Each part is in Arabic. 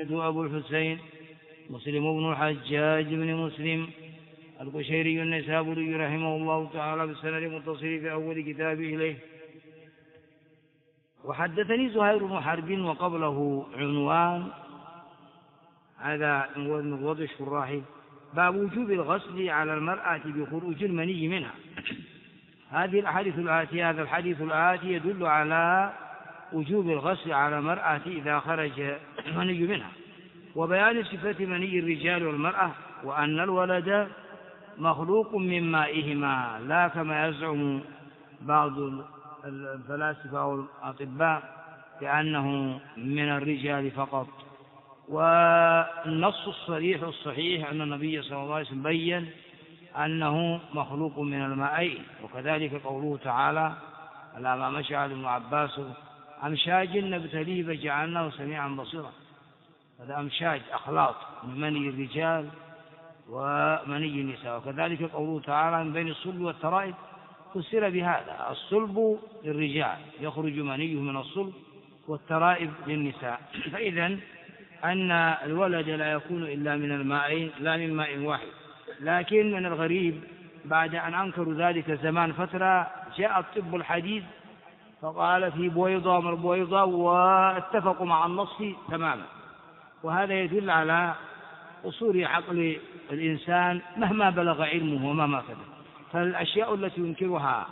أبو الحسين مسلم بن الحجاج بن مسلم القشيري النيسابوري رحمه الله تعالى بالسند المتصل في أول كتابه إليه. وحدثني زهير بن حرب وقبله عنوان هذا من وضع الشراح باب وجوب الغسل على المرأة بخروج المني منها. هذه الأحاديث الآتية هذا الحديث الآتي يدل على وجوب الغسل على المرأة إذا خرج المني منها، وبيان صفة مني الرجال والمرأة، وأن الولد مخلوق من مائهما لا كما يزعم بعض الفلاسفة أو الأطباء بأنه من الرجال فقط. والنص الصريح الصحيح أن النبي صلى الله عليه وسلم بين أنه مخلوق من المائين، وكذلك قوله تعالى على ما مشى ابن عباس أمشاج نبتليه فجعلناه سميعا بصيرا. هذا أمشاج أخلاط من مني الرجال ومني النساء. وكذلك قوله تعالى من بين الصلب والترائب فسر بهذا الصلب للرجال يخرج منيه من الصلب والترائب للنساء. فإذا أن الولد لا يكون إلا من المائين لا من ماء واحد. لكن من الغريب بعد أن أنكروا ذلك زمان فترة جاء الطب الحديث فقال في بويضة من البويضة واتفقوا مع النص تماما. وهذا يدل على قصور عقل الإنسان مهما بلغ علمه ومهما كذا. فالأشياء التي ينكرها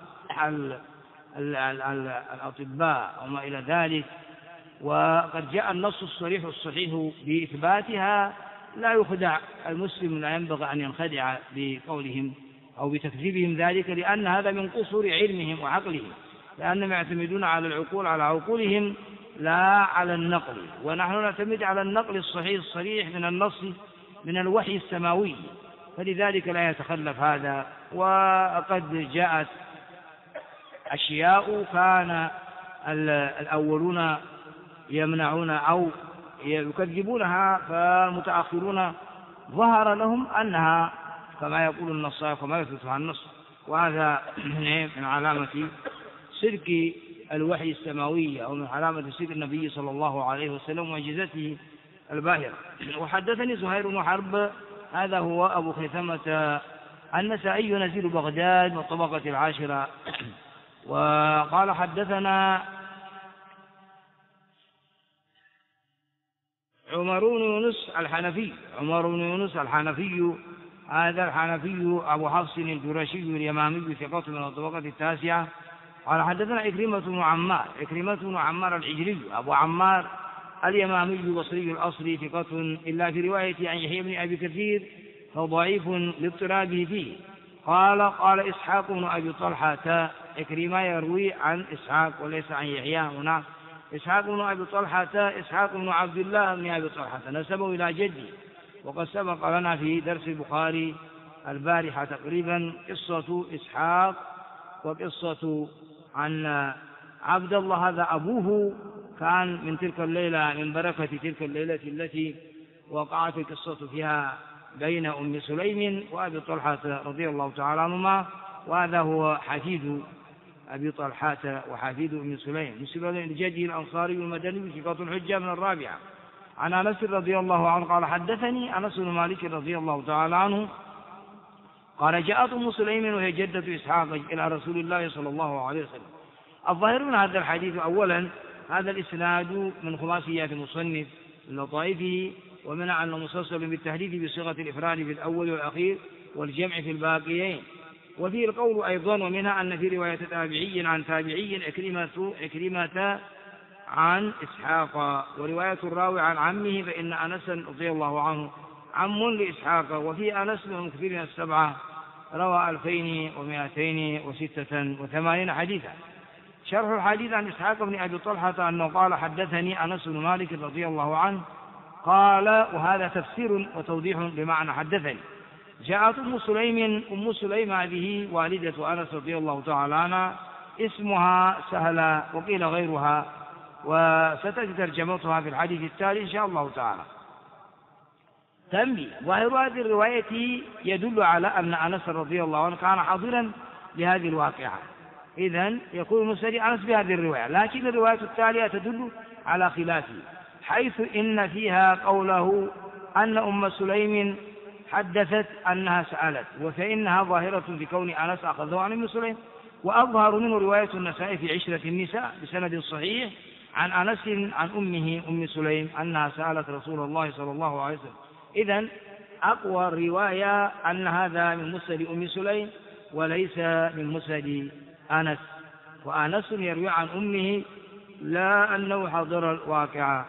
الأطباء وما إلى ذلك وقد جاء النص الصريح الصحيح بإثباتها لا يخدع المسلم، لا ينبغي أن ينخدع بقولهم أو بتكذيبهم ذلك، لأن هذا من قصور علمهم وعقلهم، لأنهم يعتمدون على العقول على عقولهم لا على النقل، ونحن نعتمد على النقل الصحيح الصريح من النص من الوحي السماوي، فلذلك لا يتخلف هذا. وقد جاءت أشياء كان الأولون يمنعون أو يكذبونها، فالمتأخرون ظهر لهم أنها كما يقول النص وما يثبتها النص. وهذا من علامة صدق الوحي السماوي أو من علامة صدق النبي صلى الله عليه وسلم ومعجزته الباهرة. وحدثني زهير بن حرب هذا هو أبو خيثمة النسائي نزيل بغداد والطبقة العاشرة. وقال حدثنا عمر بن يونس الحنفي هذا الحنفي أبو حفص الجرشي اليمامي ثقة من الطبقة التاسعة. قال حدثنا عكرمة بن عمار العجلي أبو عمار اليمامي البصري الأصلي ثقة إلا في رواية عن يحيى بن أبي كثير فضعيف لاضطرابه فيه. قال إسحاق بن أبي طلحة عكرمة يروي عن إسحاق وليس عن يحيى هنا. إسحاق بن أبي طلحة إسحاق بن عبد الله بن أبي طلحة نسبه إلى جدي، وقد سبق لنا في درس البخاري البارحة تقريبا قصة إسحاق وقصة عن عبد الله هذا أبوه كان من تلك الليلة من بركة تلك الليلة التي وقعت القصة فيها بين أم سليم وأبي طلحة رضي الله تعالى عنهما، وهذا هو حفيد أبي طلحة وحفيد أم سليم نسب لجده الأنصاري المدني ثقة الحجة من الرابعة. عن أنس رضي الله عنه قال حدثني أنس بن مالك رضي الله تعالى عنه قال جاءت أم سليم وهي جدة إسحاق إلى رسول الله صلى الله عليه وسلم. الظاهر من هذا الحديث أولا هذا الإسناد من خلاصيات المصنف لطائفه، ومنع أنه مسلسل بالتحديث بصيغة الإفراد في الأول والأخير والجمع في الباقيين. وفيه القول أيضا ومنها أن في رواية تابعي عن تابعي عكرمة عن إسحاق، ورواية الراوي عن عمه فإن أنس رضي الله عنه عم لإسحاق. وفي أنس من المكثرين السبعة روى 2286 حديثا. شرح الحديث عن إسحاق بن أبي طلحة أنه قال حدثني أنس بن مالك رضي الله عنه قال، وهذا تفسير وتوضيح بمعنى حدثني. جاءت أم سليم هذه والدة أنس رضي الله تعالى عنها اسمها سهلة وقيل غيرها، وستجد ترجمتها في الحديث التالي إن شاء الله تعالى. تنبيه: ظاهر هذه الرواية يدل على أن أنس رضي الله عنه كان حاضرا لهذه الواقعة، إذن يكون مسند أنس بهذه الرواية، لكن الرواية التالية تدل على خلافه، حيث إن فيها قوله أن أم سليم حدثت أنها سألت، وفإنها ظاهرة بكون أنس أخذه عن أم سليم. وأظهر منه رواية النسائي في عشرة النساء بسند صحيح عن أنس عن أمه أم سليم أنها سألت رسول الله صلى الله عليه وسلم. إذن أقوى الرواية أن هذا من مسند أم سليم وليس من مسند أنس، وأنس يروي عن أمه لا أنه حضر الواقعة.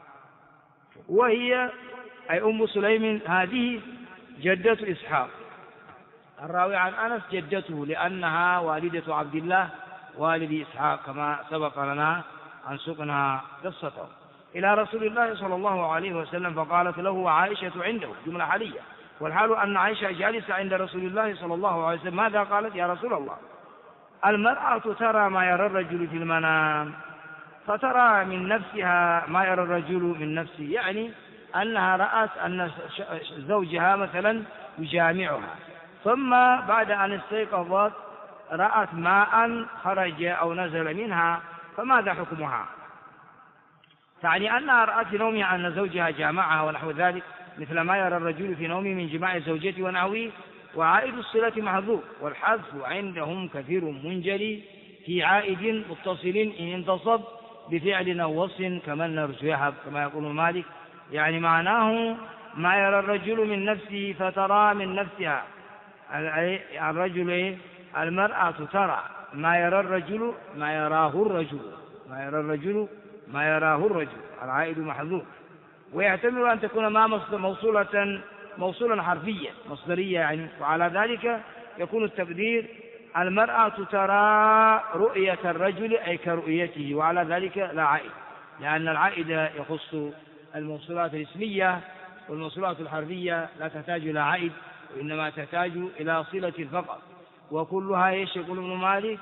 وهي أي أم سليم هذه جدة إسحاق، الراوي عن أنس جدته لأنها والدة عبد الله والد إسحاق كما سبق لنا أن سقنا قصته إلى رسول الله صلى الله عليه وسلم، فقالت له عائشة عنده، جملة حالية، والحال أن عائشة جالسة عند رسول الله صلى الله عليه وسلم. ماذا قالت؟ يا رسول الله، المرأة ترى ما يرى الرجل في المنام فترى من نفسها ما يرى الرجل من نفسه، يعني أنها رأت أن زوجها مثلا يجامعها، ثم بعد أن استيقظت رأت ماء خرج أو نزل منها، فماذا حكمها؟ تعني أنها رأت في نومها أن زوجها جامعها ونحو ذلك، مثل ما يرى الرجل في نومه من جماع زوجته ونحوه. وعائد الصلة محذوف، والحذف عندهم كثير منجلي في عائد متصل إن انتصب بفعل أو وصف كمن نرجو يهب كما يقول مالك، يعني معناه ما يرى الرجل من نفسه فترى من نفسها. الرجل المرأة ترى ما يرى الرجل ما يراه الرجل، ما يرى الرجل ما يراه الرجل، العائد محذوف. ويحتمل أن تكون ما موصولا حرفيا مصدرية يعني، وعلى ذلك يكون التقدير المرأة ترى رؤية الرجل أي كرؤيته، وعلى ذلك لا عائد، لأن العائد يخص الموصولات الاسمية، والموصولات الحرفية لا تحتاج إلى عائد وإنما تحتاج إلى صلة فقط. وكلها ايش يقول ابن مالك؟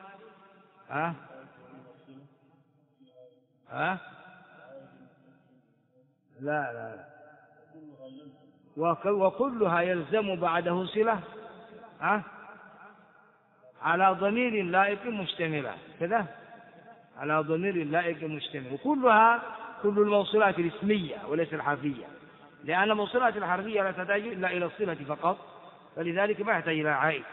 لا وكلها يلزم بعده صلة على ضمير لائق مشتملة كذا، على ضمير لائق مشتمل، وكلها كل الموصولات الاسمية وليس الحرفية، لأن الموصولات الحرفية لا تحتاج إلا إلى الصلة فقط، فلذلك ما يحتاج إلى عائد.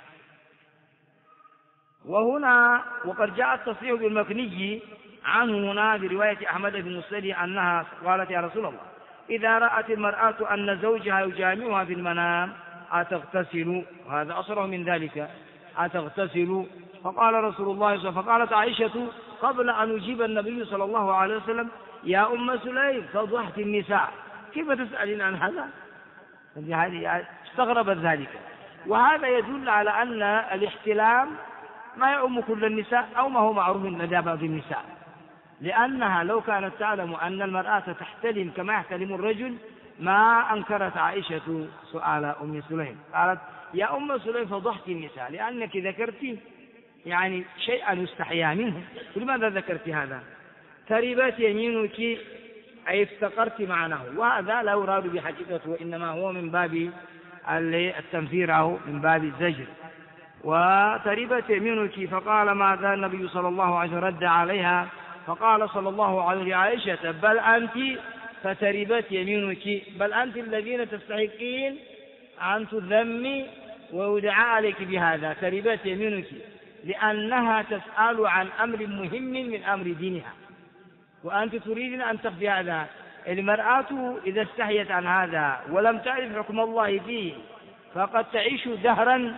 وهنا وقد جاء التصريح بالمكني عنه هنا برواية أحمد بن مسلم أنها قالت يا رسول الله، إذا رأت المرأة أن زوجها يجامعها في المنام أتغتسل؟ هذا أصره من ذلك، أتغتسل؟ فقال رسول الله صلى الله عليه وسلم، فقالت عائشة قبل أن يجيب النبي صلى الله عليه وسلم يا أم سليم فضحت النساء، كيف تسألين عن هذا؟ استغربت ذلك. وهذا يدل على أن الاحتلام ما يعم كل النساء أو ما هو معروف لدى بعض النساء، لأنها لو كانت تعلم أن المرأة تحتلم كما يحتلم الرجل ما أنكرت عائشة سؤال أم سليم، قالت يا أم سليم فضحت النساء، لأنك ذكرت يعني شيئا يستحيا منه. لماذا ذكرت هذا؟ تربت يمينك أي افتقرت معناه، وهذا لا يراد بحقيقته، وإنما هو من باب التنفير أو من باب الزجر. وتربت يمينك، فقال ماذا النبي صلى الله عليه وسلم رد عليها، فقال صلى الله عليه وسلم عائشة بل أنت فتربت يمينك، بل أنت الذين تستحقين أن تذمي ويدعى عليك بهذا، تربت يمينك، لأنها تسأل عن أمر مهم من أمر دينها، وأنت تريدين أن تخفي هذا. المرأة إذا استحيت عن هذا ولم تعرف حكم الله فيه فقد تعيش دهرا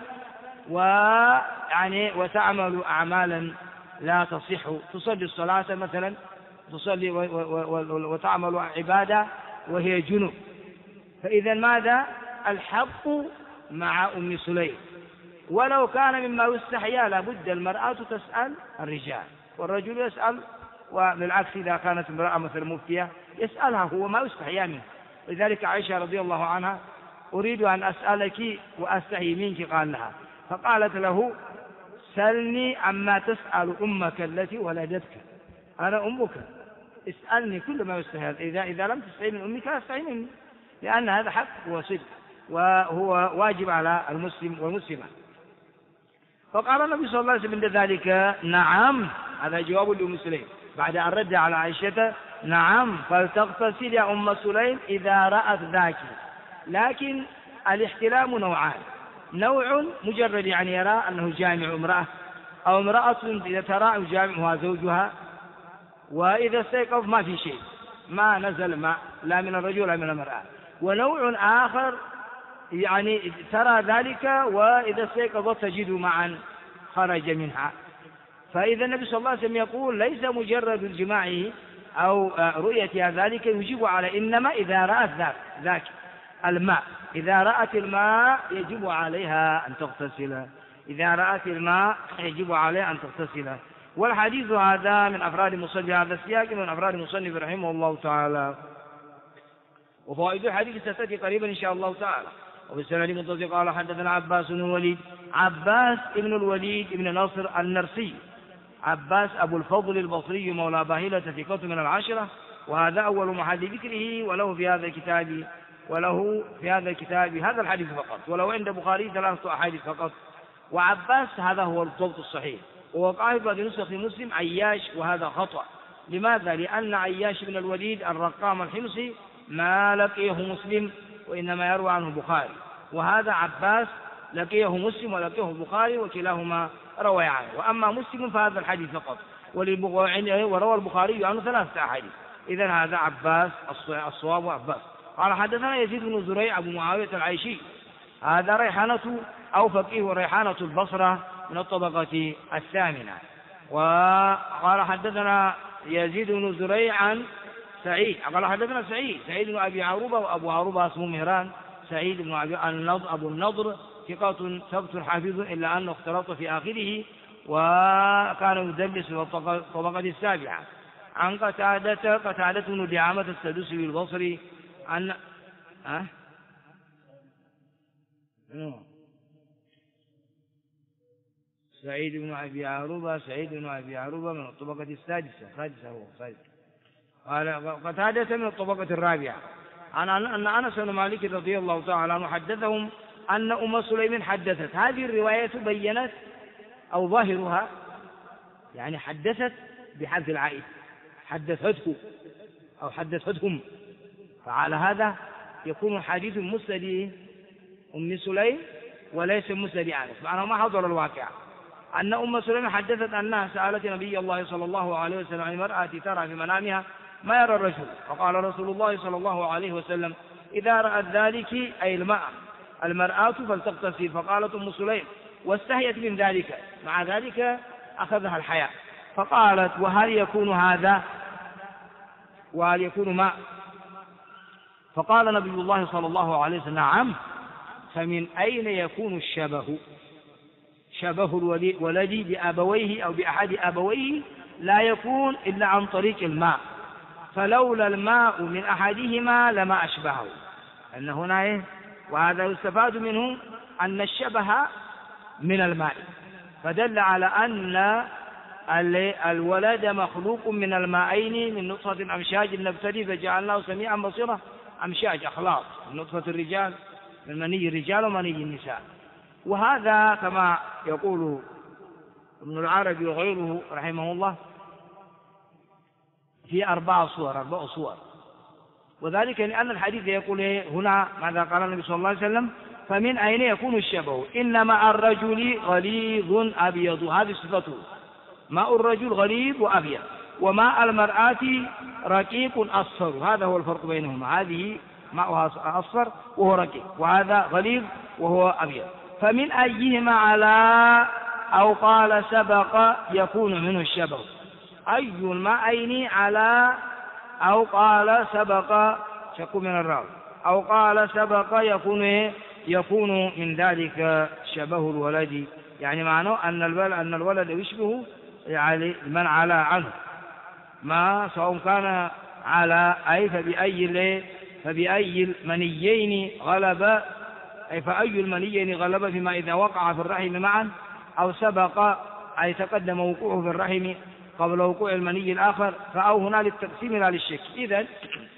وتعمل أعمالا لا تصح، تصلي الصلاة مثلا، تصلي وتعمل عبادة وهي جنب. فإذا ماذا؟ الحق مع أم سليم، ولو كان مما يستحيا لابد المرأة تسأل الرجال والرجل يسأل، وبالعكس إذا كانت امرأة مثلا مفتية يسألها هو ما يستحيا منه. لذلك عائشة رضي الله عنها أريد أن أسألك وأستحي منك، قال لها، فقالت له سلني عما تسأل أمك التي ولدتك، أنا أمك اسألني كل ما يستحيل، إذا لم تستحي من أمك أستحي مني، لأن هذا حق وصدق وهو واجب على المسلم والمسلمة. فقال النبي صلى الله عليه وسلم عند ذلك نعم، هذا جواب لأم سليم بعد أن رد على عائشة نعم فلتغتسل يا أم سليم إذا رأت ذاك. لكن الاحتلام نوعان، نوع مجرد يعني يرى أنه جامع امرأة، أو امرأة إذا ترى يجامعها زوجها، وإذا استيقظ ما في شيء، ما نزل ماء لا من الرجل ولا من المرأة. ونوع آخر يعني ترى ذلك وإذا استيقظت تجد معا خرج منها. فإذا النبي صلى الله عليه وسلم يقول ليس مجرد الجماع أو رؤيتها ذلك يجب على، إنما إذا رأت ذاك الماء، إذا رأت الماء يجب عليها أن تغتسل، إذا رأت الماء يجب عليها أن تغتسل. والحديث هذا من أفراد مصنف هذا السياق، من أفراد مصنف رحمه الله تعالى. وفوائد الحديث ستأتي قريبا إن شاء الله تعالى. وفي السند المتصل قال حدثنا عباس بن الوليد، عباس بن الوليد بن نصر النرسي، عباس أبو الفضل البصري مولى باهلة ثقة من العاشرة، وهذا أول محل ذكره، وله في هذا الكتاب هذا الحديث فقط، ولو عند البخاري 3 أحاديث فقط. وعباس هذا هو الضبط الصحيح، ووقع في نسخ مسلم عياش، وهذا خطأ. لماذا؟ لأن عياش بن الوليد الرقام الحمصي ما لقيه مسلم، وإنما يروى عنه البخاري، وهذا عباس لقيه مسلم ولقيه البخاري، وكلاهما روى عنه. وأما مسلم فهذا الحديث فقط، وروى البخاري عنه 3 أحاديث. إذن هذا عباس، الصواب عباس. قال حدثنا يزيد بن زريع أبو معاوية العيشي، هذا ريحانة أو فقيه ريحانة البصرة من الطبقة الثامنة. وقال حدثنا يزيد بن زريع عن سعيد، قال حدثنا سعيد بن أبي عروبة، وأبو عروبة اسمه مهران، سعيد بن أبو النضر ثقة ثبت حافظ، إلا أنه اختلط في آخره وكان يدلس في الطبقة السابعة. عن قتادة بن دعامة السدوسي البصري عن سعيد بن أبي عروبة من الطبقة السادسة، قال قتادة من الطبقة الرابعة، عن أن أنس بن مالك رضي الله تعالى عنه حدثهم أن أم سليم حدثت. هذه الرواية بينت أو ظاهرها يعني حدثت بحذف العائد، حدثته أو حدثتهم، فعلى هذا يكون حديث مسند أم سليم وليس مسند أنس، معناه ما حضر الواقع. أن أم سليم حدثت أنها سألت نبي الله صلى الله عليه وسلم عن المرأة ترى في منامها ما يرى الرجل، فقال رسول الله صلى الله عليه وسلم إذا رأت ذلك أي المرأة فلتغتسل. فقالت أم سليم واستحيت من ذلك، مع ذلك أخذها الحياء، فقالت وهل يكون هذا وهل يكون ماء؟ فقال نبي الله صلى الله عليه وسلم نعم، فمن أين يكون شبه الولد بأبويه أو بأحد أبويه لا يكون إلا عن طريق الماء، فلولا الماء من أحدهما لما أشبهه. أن هنا وهذا يستفاد منه أن الشبه من الماء، فدل على أن الولد مخلوق من الماءين، من نطفة أمشاج نبتلي فجعلناه سميعا بصيرا. أمشاج أخلاط من نطفة الرجال، من مني الرجال ومني النساء. وهذا كما يقول ابن العربي وغيره رحمه الله في 4 صور، وذلك لأن الحديث يقول هنا ماذا قال النبي صلى الله عليه وسلم فمن أين يكون الشبه؟ إنما الرجل غليظ أبيض، هذه صفته، ماء الرجل غليظ وأبيض، وماء المرأة رقيق أصفر، هذا هو الفرق بينهما، هذه ماءها أصفر وهو رقيق، وهذا غليظ وهو أبيض. فمن أيهما على أو قال سبق يكون منه الشبه، أي الماءين على أو قال سبق شك من الراوي، أو قال سبق يكون من ذلك شبه الولد، يعني معناه أن الولد يشبه يعني من على عنه، ما سواء كان على أي فبأي المنيين غلب، أي فأي المنيين غلب فيما إذا وقع في الرحم معا، أو سبق أي تقدم وقوعه في الرحم قبل وقوع المني الآخر، فأو هنا للتقسيم لا للشك. إذن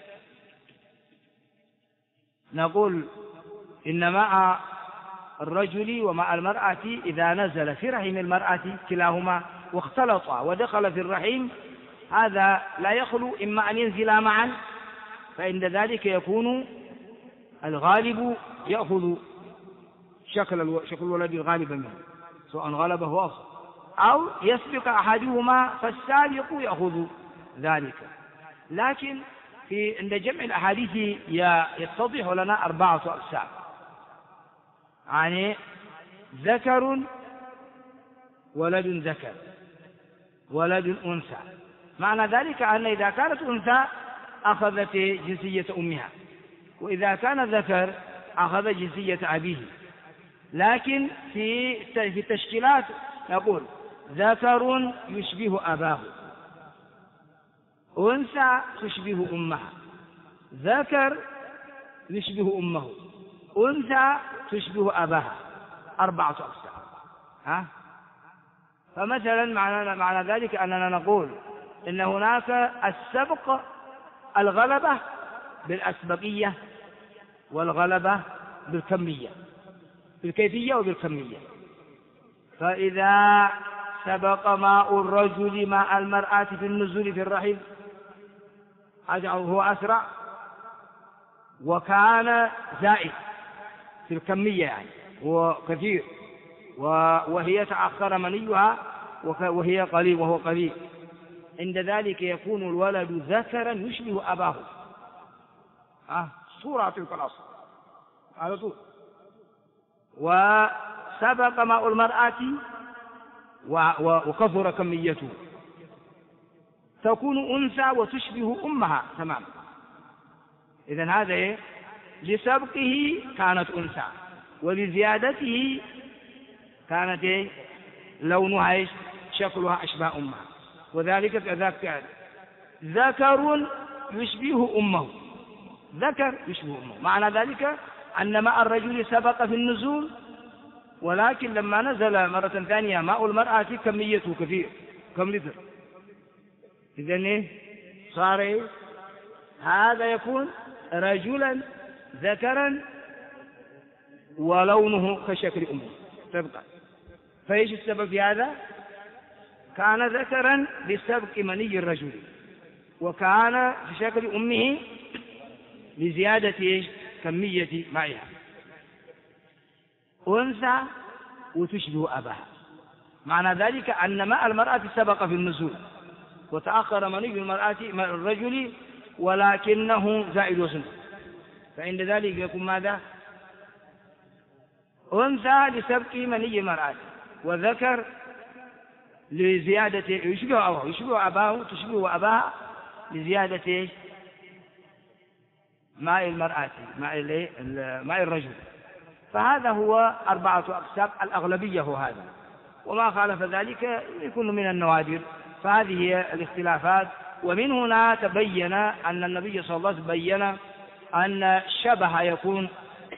نقول إن ماء الرجل وماء المرأة إذا نزل في رحم المرأة كلاهما واختلطا ودخل في الرحم هذا لا يخلو إما أن ينزلا معا، فعند ذلك يكون الغالب يأخذ شكل الولد الغالب منه، سواء غلبه أو أصل، أو يسبق أحدهما فالسابق يأخذ ذلك. لكن عند جمع الأحاديث يتضح لنا 4 أقسام، يعني ذكر، ولد ذكر، ولد أنثى. معنى ذلك أن إذا كانت أنثى أخذت جنسية أمها، وإذا كان ذكر أخذ جنسية أبيه. لكن في التشكيلات نقول ذكر يشبه أباه، أنثى تشبه أمها، ذكر يشبه أمه، أنثى تشبه أباها، 4 أقسام. فمثلا معنى ذلك أننا نقول إن هناك السبق، الغلبة بالأسبقية، والغلبة بالكمية، بالكيفية وبالكمية. فإذا سبق ماء الرجل ماء المرأة في النزول في الرحم هو أسرع، وكان زائد في الكمية، يعني هو كثير، وهي تأخر منيها وهي قليل وهو قليل، عند ذلك يكون الولد ذكرا يشبه أباه، صورة تلك الأصل على طول. وسبق ماء المرأة وكثر كميته، تكون أنثى وتشبه أمها تماما. إذن هذا لسبقه كانت أنثى، ولزيادته كانت لونها شكلها أشبه أمها، وذلك كذلك ذكر يشبه أمه، ذكر يشبه أمه. معنى ذلك أن ماء الرجل سبق في النزول، ولكن لما نزل مرة ثانية ماء المرأة كميته كثير، كم لتر. إذن صار هذا يكون رجلا ذكرا ولونه كشكل أمه تبقى. فإيش السبب في هذا؟ كان ذكرا لسبق مني الرجل، وكان في شكل أمه لزيادة كمية مائها. أنثى وتشبه أباها، معنى ذلك أن ماء المرأة سبق في النزول، وتأخر مني الرجل ولكنه زائد وزنه، فعند ذلك يكون ماذا؟ أنثى لسبق مني المرأة، وذكر لزيادة يشبه أباه تشبه أباها لزيادة ماء المرأة ماء الرجل. فهذا هو 4 أقسام، الأغلبية هو هذا، وما خالف ذلك يكون من النوادر. فهذه هي الاختلافات. ومن هنا تبين أن النبي صلى الله عليه وسلم بين أن الشبه يكون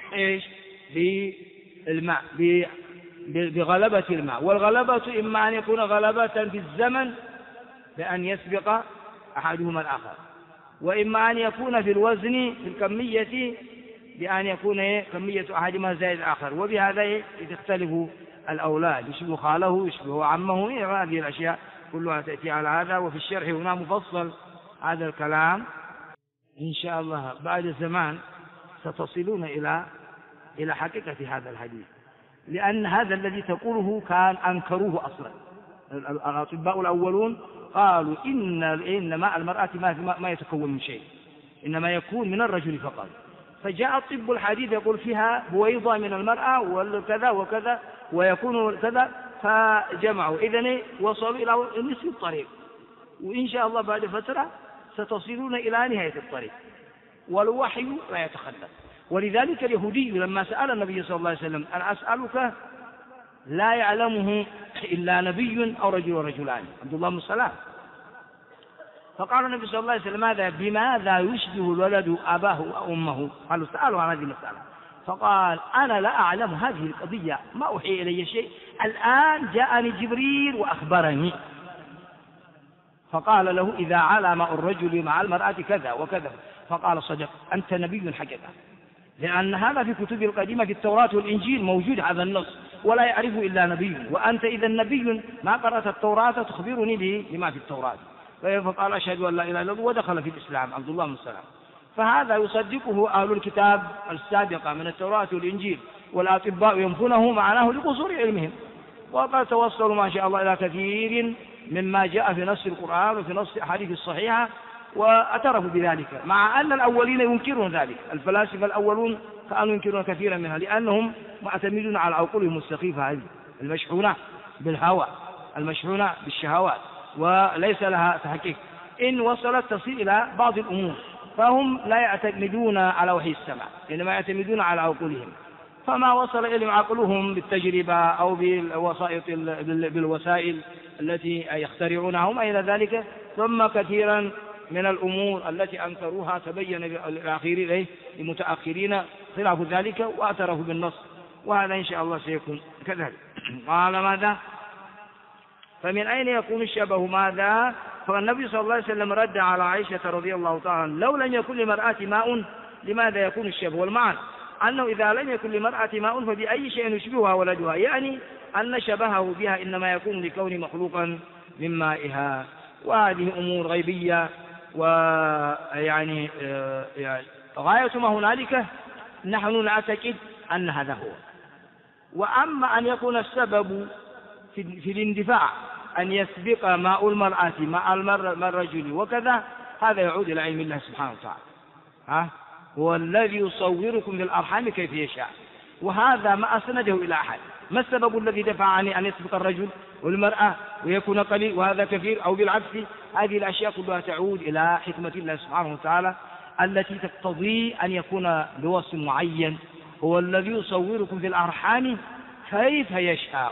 بالماء، بغلبة الماء، والغلبة إما أن يكون غلبة في الزمن بأن يسبق أحدهما الآخر، وإما أن يكون في الوزن في الكمية بأن يكون كمية أحدهما زائد الآخر. وبهذا تختلف الأولاد، يشبه خاله يشبه عمه، هذه الأشياء كلها تأتي على هذا. وفي الشرح هنا مفصل هذا الكلام إن شاء الله. بعد زمان ستصلون إلى حقيقة هذا الحديث، لأن هذا الذي تقوله كان أنكروه أصلا. الأطباء الأولون قالوا إن ماء المرأة ما يتكون من شيء، إنما يكون من الرجل فقط. فجاء الطب الحديث يقول فيها بويضة من المرأة وكذا وكذا ويكون كذا، فجمعوا. إذن وصلوا إلى نصف الطريق، وإن شاء الله بعد فترة ستصلون إلى نهاية الطريق، والوحي لا يتخلف. ولذلك اليهودي لما سأل النبي صلى الله عليه وسلم أنا أسألك لا يعلمه إلا نبي أو رجل ورجلان، عبد الله بن سلام، فقال النبي صلى الله عليه وسلم ماذا بماذا يشبه الولد أباه وأمه؟ قالوا سألوا عن هذه المسألة، فقال أنا لا أعلم هذه القضية، ما أوحي إلي شيء، الآن جاءني جبريل وأخبرني. فقال له إذا علا ماء الرجل مع المرأة كذا وكذا، فقال صدق أنت نبي حقيقة، لأن هذا في كتب القديمة في التوراة والإنجيل موجود هذا النص، ولا يعرفه إلا نبي، وأنت إذا نبي ما قرأت التوراة تخبرني بما في التوراة. فقال أشهد أن لا إله إلا الله ودخل في الإسلام عبد الله بن سلام. فهذا يصدقه أهل الكتاب السابقة من التوراة والإنجيل، والأطباء ينفونه معناه لقصور علمهم، وقد توصلوا ما شاء الله إلى كثير مما جاء في نص القرآن وفي نص الأحاديث الصحيحة واعترفوا بذلك، مع أن الأولين ينكرون ذلك. الفلاسفة الأولون كانوا ينكرون كثيرا منها لأنهم معتمدون على عقولهم السخيفة هذه المشحونة بالهوى، المشحونة بالشهوات، وليس لها تحقيق. إن وصلت تصل إلى بعض الأمور فهم لا يعتمدون على وحي السمع، إنما يعتمدون على عقولهم، فما وصل إليهم عقلهم بالتجربة أو بالوسائل التي يخترعونها وما إلى ذلك. ثم كثيرا من الأمور التي أنكروها تبين للمتأخرين خلاف ذلك واعترفوا بالنص، وهذا إن شاء الله سيكون كذلك. قال ماذا؟ فمن أين يكون الشبه؟ ماذا؟ فالنبي صلى الله عليه وسلم رد على عائشة رضي الله تعالى عنها: لو لم يكن للمرأة ماء لماذا يكون الشبه؟ والمعنى أنه إذا لم يكن للمرأة ماء فبأي شيء يشبهها ولدها، يعني أن شبهه بها إنما يكون لكون مخلوقا من مائها. وهذه أمور غيبية، ويعني غاية ما هنالك نحن نعتقد أن هذا هو. وأما أن يكون السبب في الاندفاع أن يسبق ماء المرأة مع الرجل وكذا، هذا يعود إلى علم الله سبحانه وتعالى. هو الذي يصوركم في الأرحام كيف يشاء، وهذا ما أسنده إلى أحد. ما السبب الذي دفع عن أن يسبق الرجل والمرأة ويكون قليل وهذا كثير، أو بالعكس؟ هذه الأشياء كلها تعود إلى حكمة الله سبحانه وتعالى التي تقتضي أن يكون بوصف معين. هو الذي يصوركم في الأرحام كيف يشاء،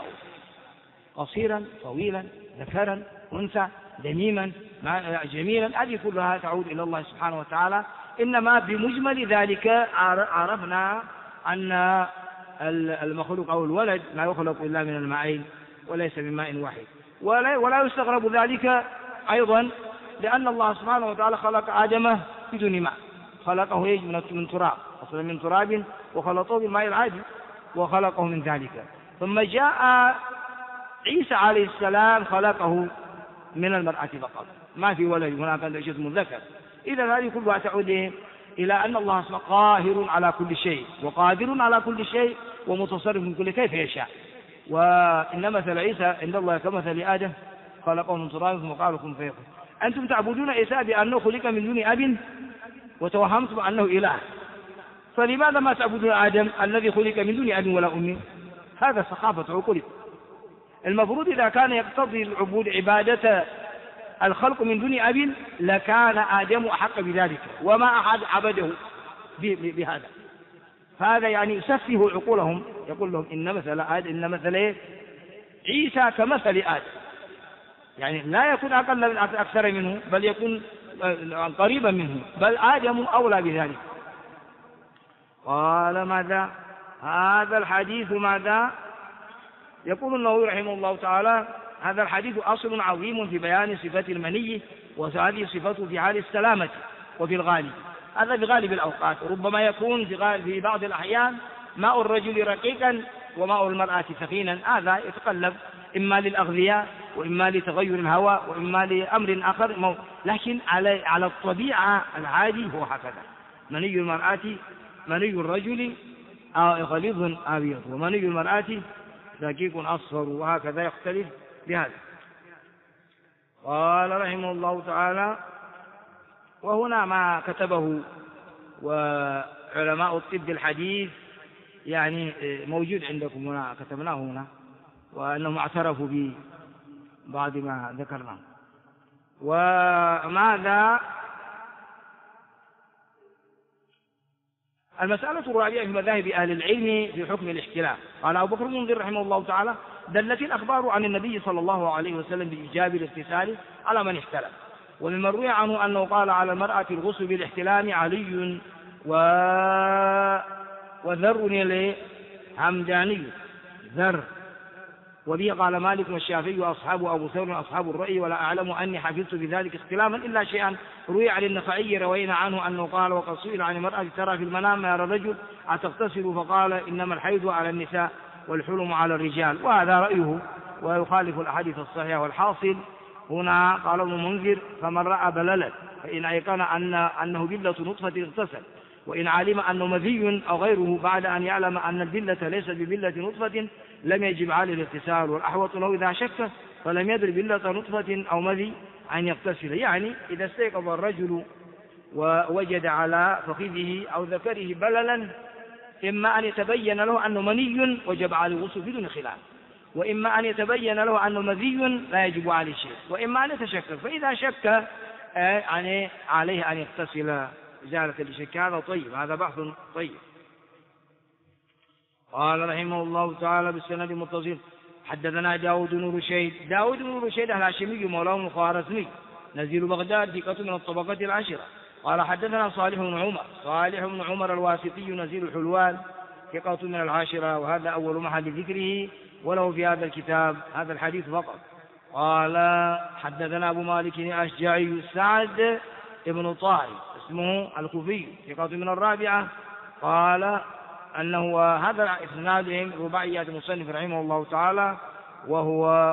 قصيرا طويلا ذكرا أنثى دميما جميلا، هذه كلها تعود إلى الله سبحانه وتعالى. إنما بمجمل ذلك عرفنا أن المخلوق أو الولد لا يخلق إلا من الماءين وليس من ماء واحد. ولا يستغرب ذلك أيضا لأن الله سبحانه وتعالى خلق آدم بدون ماء، خلقه من تراب، أصلا من تراب، وخلطه بالماء العادي وخلقه من ذلك. ثم جاء عيسى عليه السلام خلقه من المرأة فقط، ما في ولد، هناك جسم ذكر. إذا هذه كلها تعود إلى أن الله سبحانه قاهر على كل شيء وقادر على كل شيء ومتصرف من كل كيف يشاء. وإن مثل عيسى عند الله كمثل آدم خلقه من تراب ثم قال كن فيكون. أنتم تعبدون عيسى بأنه خلق من دون أب وتوهمتم أنه إله، فلماذا ما تعبدون آدم الذي خلق من دون أب ولا أم؟ هذا سخافة عقولكم. المفروض إذا كان يقتضي العبود عبادة الخلق من دون أب لكان آدم أحق بذلك، وما أحد عبده بهذا. فهذا يعني يسفه عقولهم، يقول لهم إن مثل عيسى كمثل آدم، يعني لا يكون أقل من أكثر منه، بل يكون قريبا منه، بل آدم أولى بذلك. قال ماذا؟ هذا الحديث ماذا؟ يقول النووي رحمه الله تعالى: هذا الحديث أصل عظيم في بيان صفة المني، وهذه صفته في حال السلامة وفي الغالب. هذا في غالب الأوقات، ربما يكون في بعض الأحيان ماء الرجل رقيقا وماء المرأة ثخينا، هذا يتقلب إما للأغذية وإما لتغير الهواء وإما لأمر آخر، لكن على الطبيعة العادي هو هكذا. مني المرأة مني الرجل غليظ أبيض، ومني المرأة دقيق أصفر، وهكذا يختلف بهذا. قال رحمه الله تعالى: وهنا ما كتبه وعلماء الطب الحديث يعني موجود عندكم هنا، كتبناه هنا، وأنهم اعترفوا ببعض ما ذكرناه. وماذا؟ المسألة الرابعة في مذاهب أهل العلم في حكم الاحتلام. قال أبو بكر المنذر رحمه الله تعالى: دلت الأخبار عن النبي صلى الله عليه وسلم بإيجاب الاغتسال على من احتلم. ومن روي عنه أنه قال على المرأة الغسل بالاحتلام علي وذر همداني ذر. وبه قال مالك والشافعي وأصحاب أبو ثور أصحاب الرأي، ولا أعلم أني حفظت بذلك اختلاما إلا شيئا روي عن النخعي روينا عنه أنه قال: وقد سئل عن المرأة ترى في المنام يرى الرجل أتغتسل، فقال: إنما الحيض على النساء والحلم على الرجال. وهذا رأيه ويخالف الأحاديث الصحيحة. والحاصل هنا قال ابن منذر: فمن رأى بللا فإن أيقن أنه بلة نطفة اغتسل، وإن علم أنه مذي أو غيره بعد أن يعلم أن البلة ليست ببلة نطفة لم يجب عليه الاغتسال، والأحوط له إذا شك فلم يدر بلة نطفة أو مذي أن يغتسل. يعني إذا استيقظ الرجل ووجد على فخذه أو ذكره بللا، إما أن يتبين له أنه مني وجب عليه الغسل بدون خلاف، وإما أن يتبين له أنه مذي لا يجب عليه شيء، وإما أن يتشكك. فإذا شك يعني عليه أن يغتسل إزالة الشك. هذا طيب، هذا بحث طيب. قال رحمه الله تعالى بالسند المتصل: حدثنا داود بن رشيد. داود بن رشيد الهاشمي مولاه الخوارزمي نزيل بغداد، ثقة من الطبقة العشرة. قال حدثنا صالح بن عمر. صالح بن عمر الواسطي نزيل الحلوان، ثقة من العاشرة، وهذا أول محل ذكره، وله في هذا الكتاب هذا الحديث فقط. قال حدثنا أبو مالك الأشجعي سعد بن طارق اسمه الكوفي، ثقة من الرابعة. قال أنه هذا إسنادهم رباعيات المصنف رحمه الله تعالى، وهو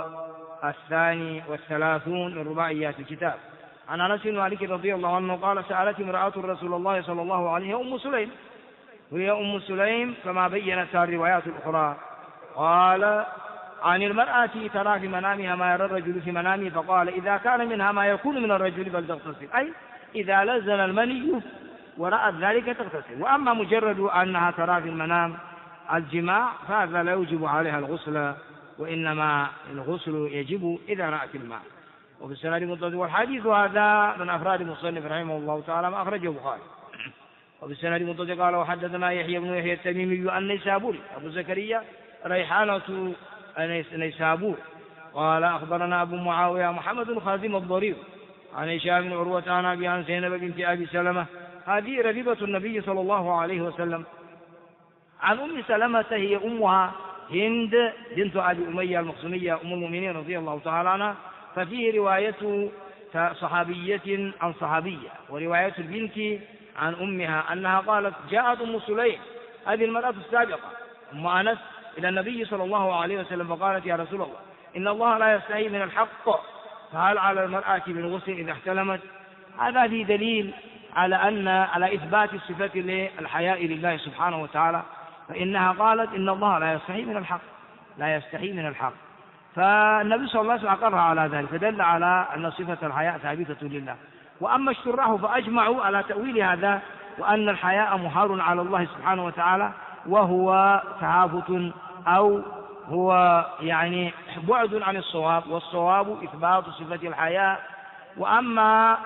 32 من رباعيات الكتاب. عن أنس بن مالك رضي الله عنه قال: سألت امرأة رسول الله صلى الله عليه وسلم أم سليم، وهي أم سليم كما بينتها الروايات الأخرى. قال: عن المرأة ترى في منامها ما يرى الرجل في منامه، فقال: إذا كان منها ما يكون من الرجل فلتغتسل، أي إذا لزن المني ورأت ذلك تغتسل. وأما مجرد أنها ترى في المنام الجماع فهذا لا يوجب عليها الغسل، وإنما الغسل يجب إذا رأت الماء. وفي السند المتصل، والحديث هذا من أفراد المصنف رحمه الله تعالى ما أخرجه البخاري. وفي السند المتصل قال: وحدثنا يحيى بن يحيى التميمي النيسابوري أبو زكريا ريحانة نيسابور قال: أخبرنا أبو معاوية محمد بن خازم الضرير عن هشام بن عروة عن أبي عن زينب بنت أبي سلمة، هذه ربيبة النبي صلى الله عليه وسلم. عن أم سلمة هي أمها هند بنت أبي أمية المخزومية أم المؤمنين رضي الله تعالى عنها، ففيه رواية صحابية عن صحابية، ورواية البنت عن أمها أنها قالت: جاءت أم سليم هذه المرأة السابقة أم أنس إلى النبي صلى الله عليه وسلم فقالت: يا رسول الله، إن الله لا يستحي من الحق، فهل على المرأة من غسل إذا احتلمت؟ هذا فيه دليل على إثبات الصفة للحياء لله سبحانه وتعالى، فإنها قالت: إن الله لا يستحي من الحق، لا يستحي من الحق. فالنبي صلى الله عليه وسلم أقر على ذلك، فدل على أن صفة الحياء ثابتة لله. وأما الشراح فأجمعوا على تأويل هذا، وأن الحياء محال على الله سبحانه وتعالى، وهو تهافت أو هو يعني بعد عن الصواب، والصواب إثبات صفة الحياء. وأما